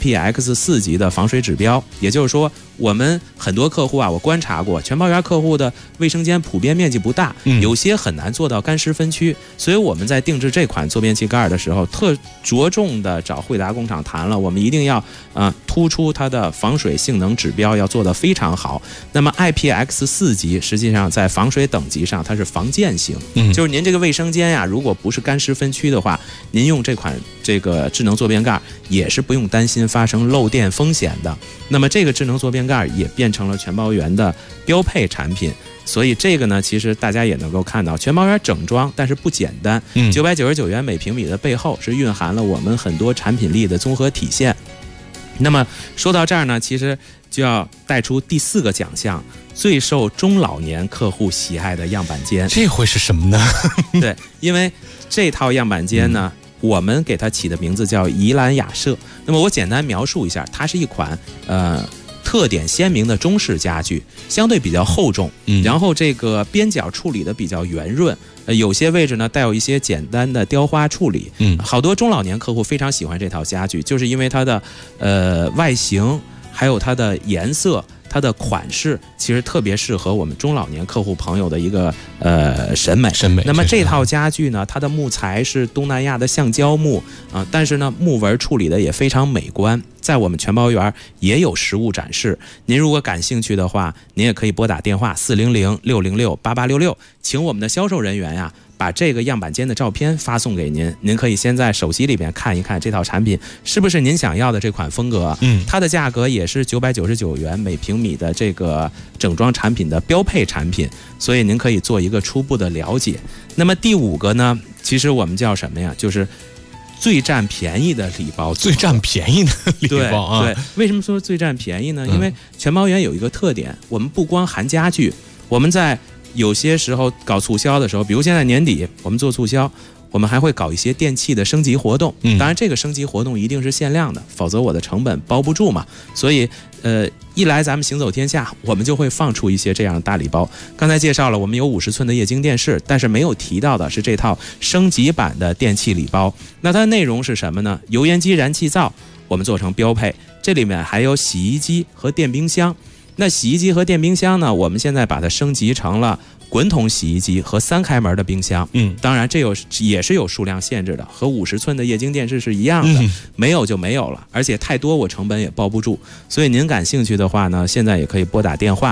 IPX4级的防水指标，也就是说我们很多客户啊，我观察过，全包园客户的卫生间普遍面积不大，有些很难做到干湿分区，所以我们在定制这款坐便器盖的时候，特着重的找惠达工厂谈了，我们一定要突出它的防水性能指标要做得非常好。那么 IPX4级实际上在防水等级上它是防溅型，就是您这个卫生间呀，如果不是干湿分区的话，您用这款这个智能坐便盖也是不用担心发生漏电风险的。那么这个智能坐便盖也变成了全包园的标配产品。所以这个呢，其实大家也能够看到，全包园整装，但是不简单。999元每平米的背后是蕴含了我们很多产品力的综合体现。那么说到这儿呢，其实就要带出第4个奖项，最受中老年客户喜爱的样板间。 这会是什么呢？ 对，因为这套样板间呢，我们给它起的名字叫宜兰雅舍。那么我简单描述一下，它是一款特点鲜明的中式家具，相对比较厚重，然后这个边角处理的比较圆润，有些位置呢带有一些简单的雕花处理。好多中老年客户非常喜欢这套家具，就是因为它的外形，还有它的颜色，它的款式其实特别适合我们中老年客户朋友的一个审美。那么这套家具呢，它的木材是东南亚的橡胶木但是呢木纹处理的也非常美观，在我们全包园也有实物展示。您如果感兴趣的话，您也可以拨打电话400-606-8866，请我们的销售人员呀把这个样板间的照片发送给您，您可以先在手机里边看一看这套产品是不是您想要的这款风格。它的价格也是999元每平米的这个整装产品的标配产品，所以您可以做一个初步的了解。那么第5个呢，其实我们叫什么呀？就是最占便宜的礼包。 最占便宜的礼包啊！ 对，为什么说最占便宜呢？因为全包园有一个特点，我们不光含家具，我们在有些时候搞促销的时候，比如现在年底我们做促销，我们还会搞一些电器的升级活动。当然这个升级活动一定是限量的，否则我的成本包不住嘛。所以一来咱们行走天下，我们就会放出一些这样的大礼包。刚才介绍了我们有50寸的液晶电视，但是没有提到的是这套升级版的电器礼包。那它的内容是什么呢？油烟机、燃气灶我们做成标配，这里面还有洗衣机和电冰箱。那洗衣机和电冰箱呢，我们现在把它升级成了滚筒洗衣机和3开门的冰箱。当然这也是有数量限制的，和50寸的液晶电视是一样的，没有就没有了，而且太多我成本也包不住。所以您感兴趣的话呢，现在也可以拨打电话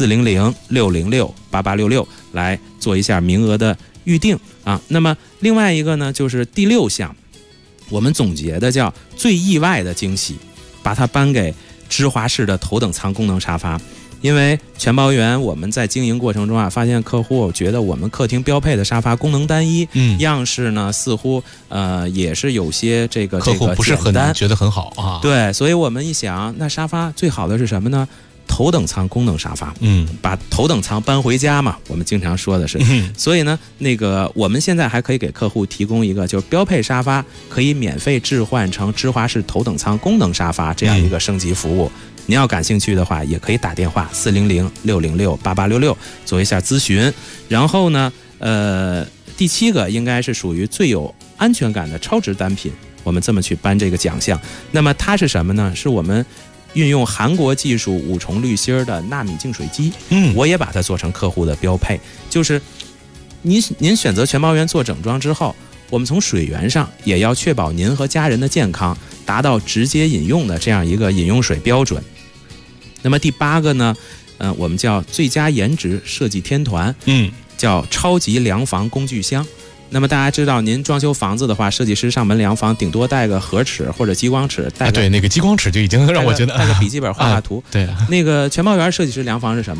400-606-8866来做一下名额的预定啊。那么另外一个呢，就是第6项，我们总结的叫最意外的惊喜，把它颁给芝华士的头等舱功能沙发。因为全包园我们在经营过程中发现客户觉得我们客厅标配的沙发功能单一，样式呢似乎也是有些这个客户不是很觉得很好啊。 对，所以我们一想，那沙发最好的是什么呢？头等舱功能沙发，把头等舱搬回家嘛，我们经常说的是。所以呢，那个我们现在还可以给客户提供一个，就是标配沙发可以免费置换成芝华士头等舱功能沙发这样一个升级服务。您要感兴趣的话，也可以打电话400-606-8866做一下咨询。然后呢，第7个应该是属于最有安全感的超值单品，我们这么去颁这个奖项。那么它是什么呢？是我们运用韩国技术5重滤芯的纳米净水机。我也把它做成客户的标配，就是您选择全包园做整装之后，我们从水源上也要确保您和家人的健康，达到直接饮用的这样一个饮用水标准。那么第8个呢，我们叫最佳颜值设计天团，叫超级量房工具箱。那么大家知道，您装修房子的话，设计师上门量房顶多带个盒尺或者激光尺， 对，那个激光尺就已经让我觉得带个笔记本画图。 对， 那个全包园设计师量房是什么呢？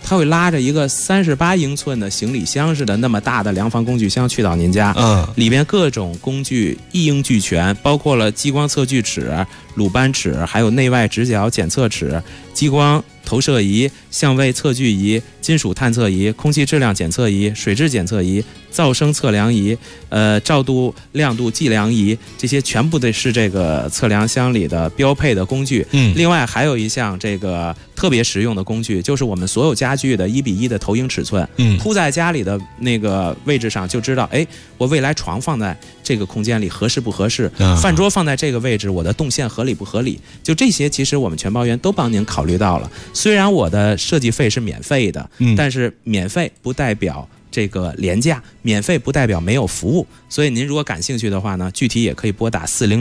他会拉着一个38英寸的行李箱似的那么大的量防工具箱去到您家，里边各种工具一应俱全，包括了激光测距尺、鲁班尺，还有内外直角检测尺、激光投射仪、相位测距仪、金属探测仪、空气质量检测仪、水质检测仪、噪声测量仪、照度、亮度计量仪，这些全部的是这个测量箱里的标配的工具。另外还有一项这个特别实用的工具，就是我们所有家具的1:1的投影尺寸，铺在家里的那个位置上就知道，我未来床放在这个空间里合适不合适，饭桌放在这个位置，我的动线合理不合理，就这些其实我们全包园都帮您考虑到了。虽然我的设计费是免费的，但是免费不代表这个廉价，免费不代表没有服务，所以您如果感兴趣的话呢，具体也可以拨打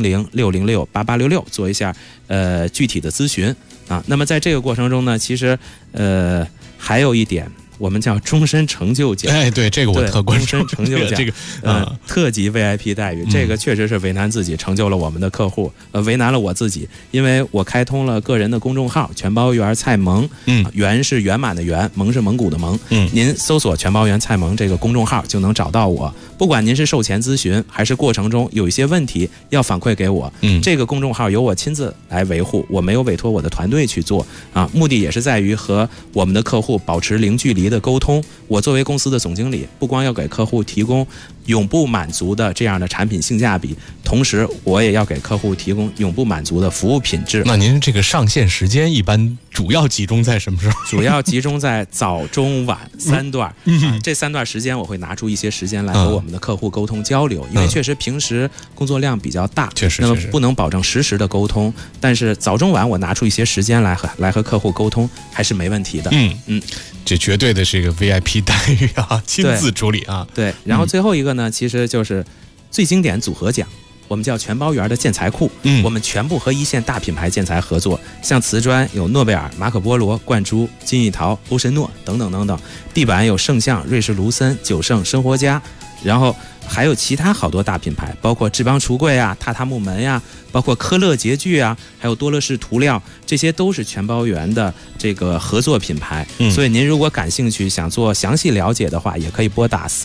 400-606-8866做一下具体的咨询啊。那么在这个过程中呢，其实还有一点，我们叫终身成就奖。 对，这个我特关注。 终身成就奖， 这个特级 VIP 待遇，这个确实是为难自己，成就了我们的客户，为难了我自己，因为我开通了个人的公众号全包园菜萌，园是圆满的圆，萌是蒙古的蒙，您搜索全包园菜萌这个公众号就能找到我。不管您是售前咨询，还是过程中有一些问题要反馈给我，这个公众号由我亲自来维护，我没有委托我的团队去做啊，目的也是在于和我们的客户保持零距离的沟通。我作为公司的总经理，不光要给客户提供永不满足的这样的产品性价比，同时我也要给客户提供永不满足的服务品质。 那您这个上线时间一般主要集中在什么时候？ 主要集中在早中晚3段，这3段时间我会拿出一些时间来和我们的客户沟通交流，因为确实平时工作量比较大， 确实， 那么不能保证实时的沟通，但是早中晚我拿出一些时间来和客户沟通还是没问题的。 这绝对的是一个 VIP 待遇啊，亲自处理啊。 对，然后最后一个呢，其实就是最经典组合奖。我们叫全包园的建材库，我们全部和一线大品牌建材合作，像瓷砖有诺贝尔、马可波罗、冠珠、金艺陶、欧神诺等等等等，地板有圣象、瑞士卢森、久盛、生活家，然后还有其他好多大品牌，包括志邦橱柜啊、榻榻木门呀，包括科勒洁具啊，还有多乐士涂料，这些都是全包园的这个合作品牌。所以您如果感兴趣，想做详细了解的话，也可以拨打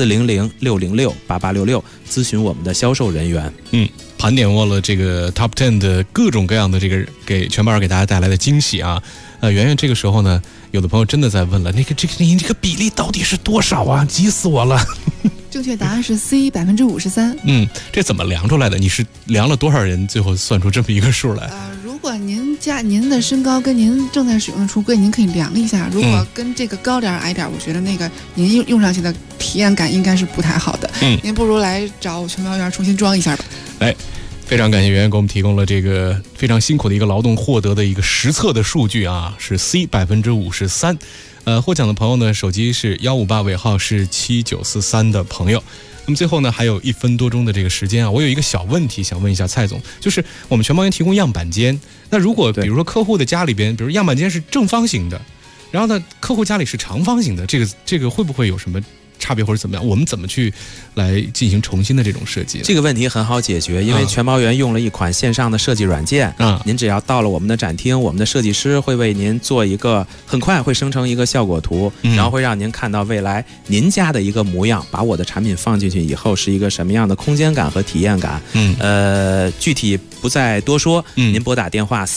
400-606-8866咨询我们的销售人员。 盘点过了这个 Top 10的各种各样的这个给全包园给大家带来的惊喜啊。圆圆这个时候呢，有的朋友真的在问了，你这个比例到底是多少啊？急死我了。 正确答案是 C 53%。 这怎么量出来的？你是量了多少人，最后算出这么一个数来？ 如果您的身高跟您正在使用的橱柜，您可以量一下。如果跟这个高点矮点，我觉得那个您用上去的体验感应该是不太好的。您不如来找全包园重新装一下吧。 非常感谢圆圆给我们提供了这个非常辛苦的一个劳动获得的一个实测的数据啊，是 C 53%。获奖的朋友呢，手机是158，尾号是7943的朋友。那么最后呢，还有1分多钟的这个时间啊，我有一个小问题想问一下蔡总，就是我们全包园提供样板间，那如果比如说客户的家里边，比如样板间是正方形的，然后呢客户家里是长方形的，这个会不会有什么差别或者怎么样？我们怎么去来进行重新的这种设计？ 这个问题很好解决，因为全包园用了一款线上的设计软件，您只要到了我们的展厅，我们的设计师会为您做一个，很快会生成一个效果图，然后会让您看到未来您家的一个模样，把我的产品放进去以后是一个什么样的空间感和体验感。具体不再多说，您拨打电话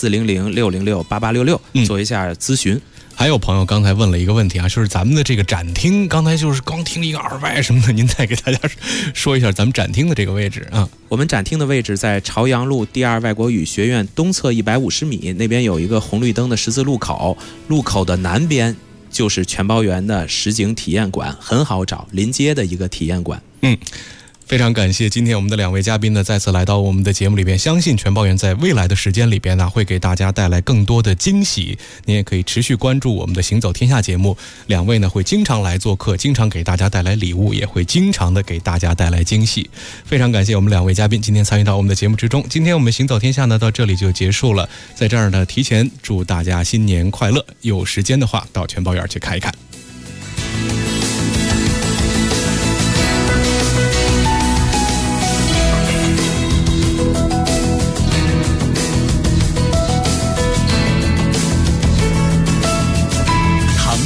400-606-8866做一下咨询。 还有朋友刚才问了一个问题啊，就是咱们的这个展厅，刚才就是刚听了一个2外什么的，您再给大家说一下咱们展厅的这个位置啊。 我们展厅的位置在朝阳路第2外国语学院东侧150米，那边有一个红绿灯的十字路口，路口的南边就是全包园的实景体验馆，很好找，临街的一个体验馆。 非常感谢今天我们的2位嘉宾呢再次来到我们的节目里边，相信全包园在未来的时间里边呢会给大家带来更多的惊喜。您也可以持续关注我们的行走天下节目，2位呢会经常来做客，经常给大家带来礼物，也会经常的给大家带来惊喜。非常感谢我们2位嘉宾今天参与到我们的节目之中。今天我们行走天下呢到这里就结束了，在这儿呢提前祝大家新年快乐，有时间的话到全包园去看一看。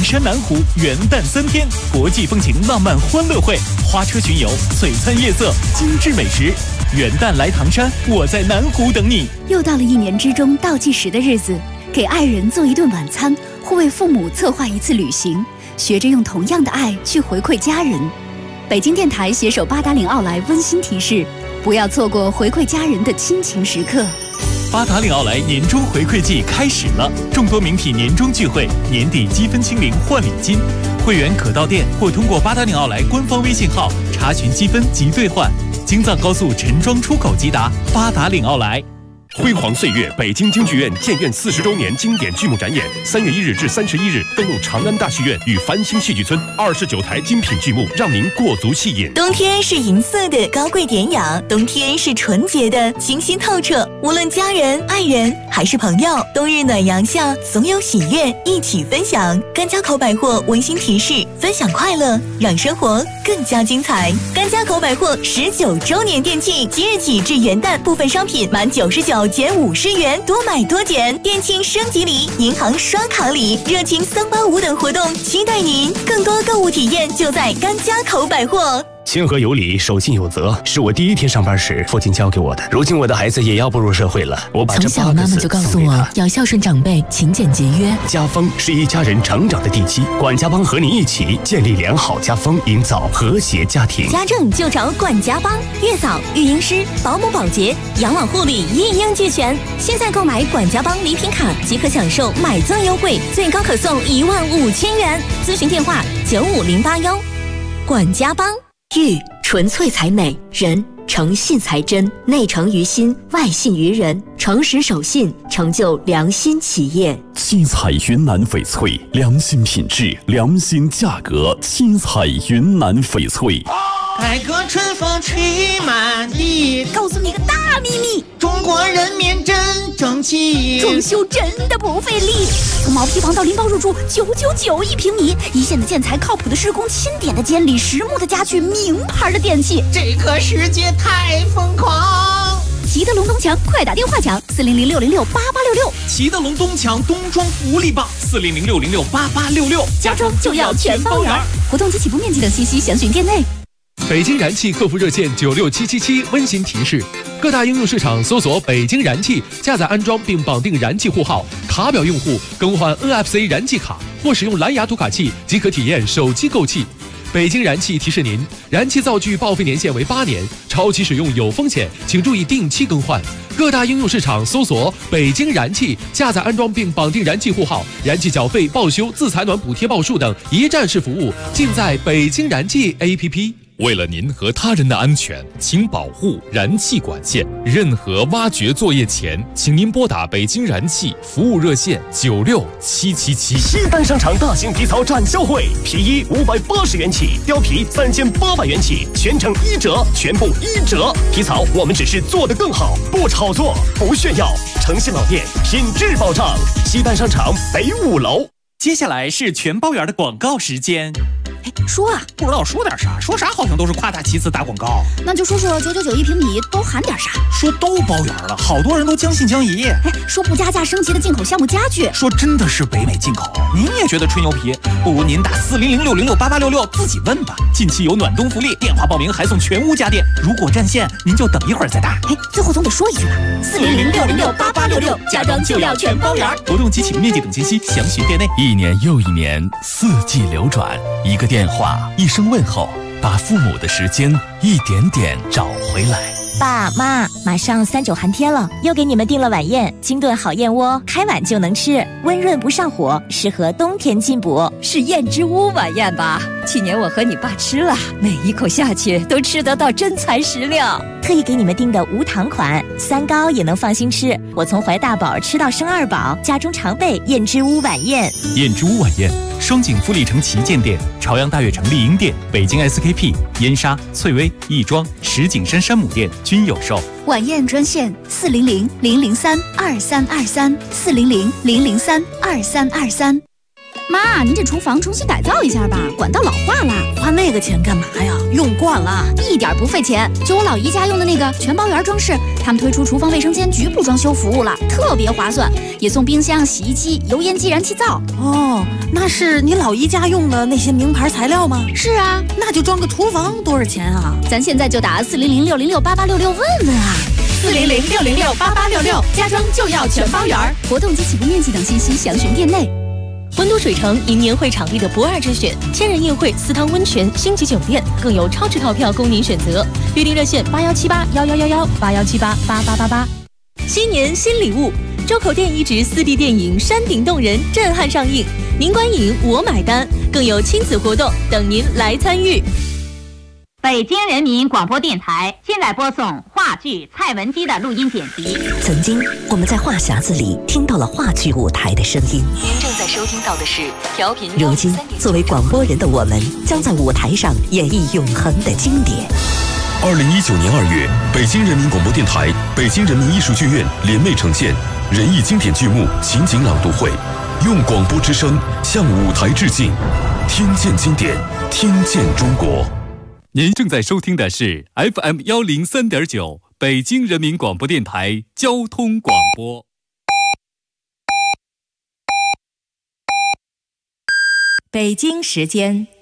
山南湖元旦3天，国际风情浪漫欢乐会，花车巡游，璀璨夜色，精致美食。元旦来唐山，我在南湖等你。 又到了一年之中倒计时的日子，给爱人做一顿晚餐，或为父母策划一次旅行，学着用同样的爱去回馈家人。北京电台携手八达岭奥莱温馨提示：不要错过回馈家人的亲情时刻。 八达岭奥莱年终回馈季开始了，众多名品年终聚会，年底积分清零换礼金，会员可到店或通过八达岭奥莱官方微信号查询积分及兑换。京藏高速陈庄出口即达，八达岭奥莱。 辉煌岁月，北京京剧院建院40周年经典剧目展演，3月1日至31日登陆长安大戏院与繁星戏剧村，29台精品剧目让您过足戏瘾。 冬天是银色的高贵典雅，冬天是纯洁的清新透彻。无论家人、爱人还是朋友，冬日暖阳下总有喜悦一起分享。甘家口百货温馨提示：分享快乐，让生活更加精彩。甘家口百货19周年店庆，即日起至元旦，部分商品满99减50元，多买多减，店庆升级礼、银行刷卡礼、热情385等活动期待您。更多购物体验就在甘家口百货。 亲和有礼，守信有责，是我第一天上班时父亲教给我的。如今我的孩子也要步入社会了，我把这从小妈妈就告诉我要孝顺长辈，勤俭节约。 家风是一家人成长的地基，管家帮和你一起建立良好家风，营造和谐家庭。 家政就找管家帮，月嫂、育婴师、保姆、保洁、养老护理一应俱全。现在购买管家帮礼品卡即可享受买赠优惠，最高可送15000元。咨询电话95081。管家帮。 玉纯粹才美，人诚信才真，内诚于心，外信于人，诚实守信，成就良心企业。 七彩云南翡翠，良心品质，良心价格。七彩云南翡翠。 改革春风吹满地， 告诉你个大秘密， 中国人民真争气， 装修真的不费力。从毛坯房到拎包入住，999一平米，一线的建材，靠谱的施工，钦点的监理，实木的家具，名牌的电器， 这个世界太疯狂。 齐德龙东墙，快打电话抢400-606-8866。 齐德龙东墙冬装福利棒，400-606-8866。 家装就要全包圆。活动及起步面积等信息详询店内。 北京燃气客服热线96777温馨提示：各大应用市场搜索北京燃气，下载安装并绑定燃气户号，卡表用户更换 NFC 燃气卡或使用蓝牙读卡器即可体验手机购气。北京燃气提示您，燃气灶具报废年限为8年，超期使用有风险，请注意定期更换。各大应用市场搜索北京燃气，下载安装并绑定燃气户号，燃气缴费、报修、自采暖补贴报数等一站式服务尽在北京燃气 APP。 为了您和他人的安全，请保护燃气管线。任何挖掘作业前，请您拨打北京燃气服务热线96777。 西单商场大型皮草展销会，皮衣580元起，貂皮3800元起，全程1折，全部1折。皮草我们只是做得更好，不炒作，不炫耀。诚信老店，品质保障。西单商场北5楼。 接下来是全包圆的广告时间。 说啊， 不知道说点啥，说啥好像都是夸大其词打广告。 那就说说999一平米都含点啥？ 说都包圆了，好多人都将信将疑。 说不加价升级的进口项目家具， 说真的是北美进口。您也觉得吹牛皮？不如您打400-606-8866自己问吧。近期有暖冬福利，电话报名还送全屋家电。如果占线，您就等一会儿再打。 最后总得说一句吧，400-606-8866，家装就要全包圆。 活动及起步面积等信息详询店内。 一年又一年，四季流转，一个电话，一声问候，把父母的时间一点点找回来。 爸妈，马上3-9寒天了，又给你们订了晚宴，金炖好燕窝，开碗就能吃，温润不上火，适合冬天进补。 是燕之屋晚宴吧？去年我和你爸吃了，每一口下去都吃得到真材实料。 特意给你们订的无糖款，3高也能放心吃。我从怀大宝吃到生2宝，家中常备燕之屋晚宴。 燕之屋晚宴，双井富力城旗舰店、朝阳大悦城丽婴店、北京 SKP、燕莎、翠微、亦庄、石景山山姆店均有售。 晚宴专线400-003-2323，400-003-2323。 妈，您这厨房重新改造一下吧，管道老化了。 花那个钱干嘛呀？用惯了， 一点不费钱。就我老姨家用的那个全包圆装饰，他们推出厨房卫生间局部装修服务了，特别划算，也送冰箱、洗衣机、油烟机、燃气灶。 哦，那是你老姨家用的那些名牌材料吗？ 是啊， 那就装个厨房多少钱啊？ 咱现在就打400-606-8866问问啊。 400-606-8866，家装就要全包圆。 活动及起步面积等信息详询店内。 温都水城迎年会场地的不二之选，千人宴会、私汤温泉、星级酒店，更有超值套票供您选择。预订热线8178111181788888。新年新礼物，周口店遗址4D 电影《山顶洞人》震撼上映，您观影我买单，更有亲子活动等您来参与。 北京人民广播电台现在播送话剧《蔡文姬》的录音剪辑。 曾经，我们在话匣子里听到了话剧舞台的声音。 您正在收听到的是调频。 如今，作为广播人的我们，将在舞台上演绎永恒的经典。 2019年2月，北京人民广播电台、北京人民艺术剧院联袂呈现人艺经典剧目情景朗读会，用广播之声向舞台致敬，听见经典，听见中国。 您正在收听的是 FM103.9 北京人民广播电台交通广播。 北京时间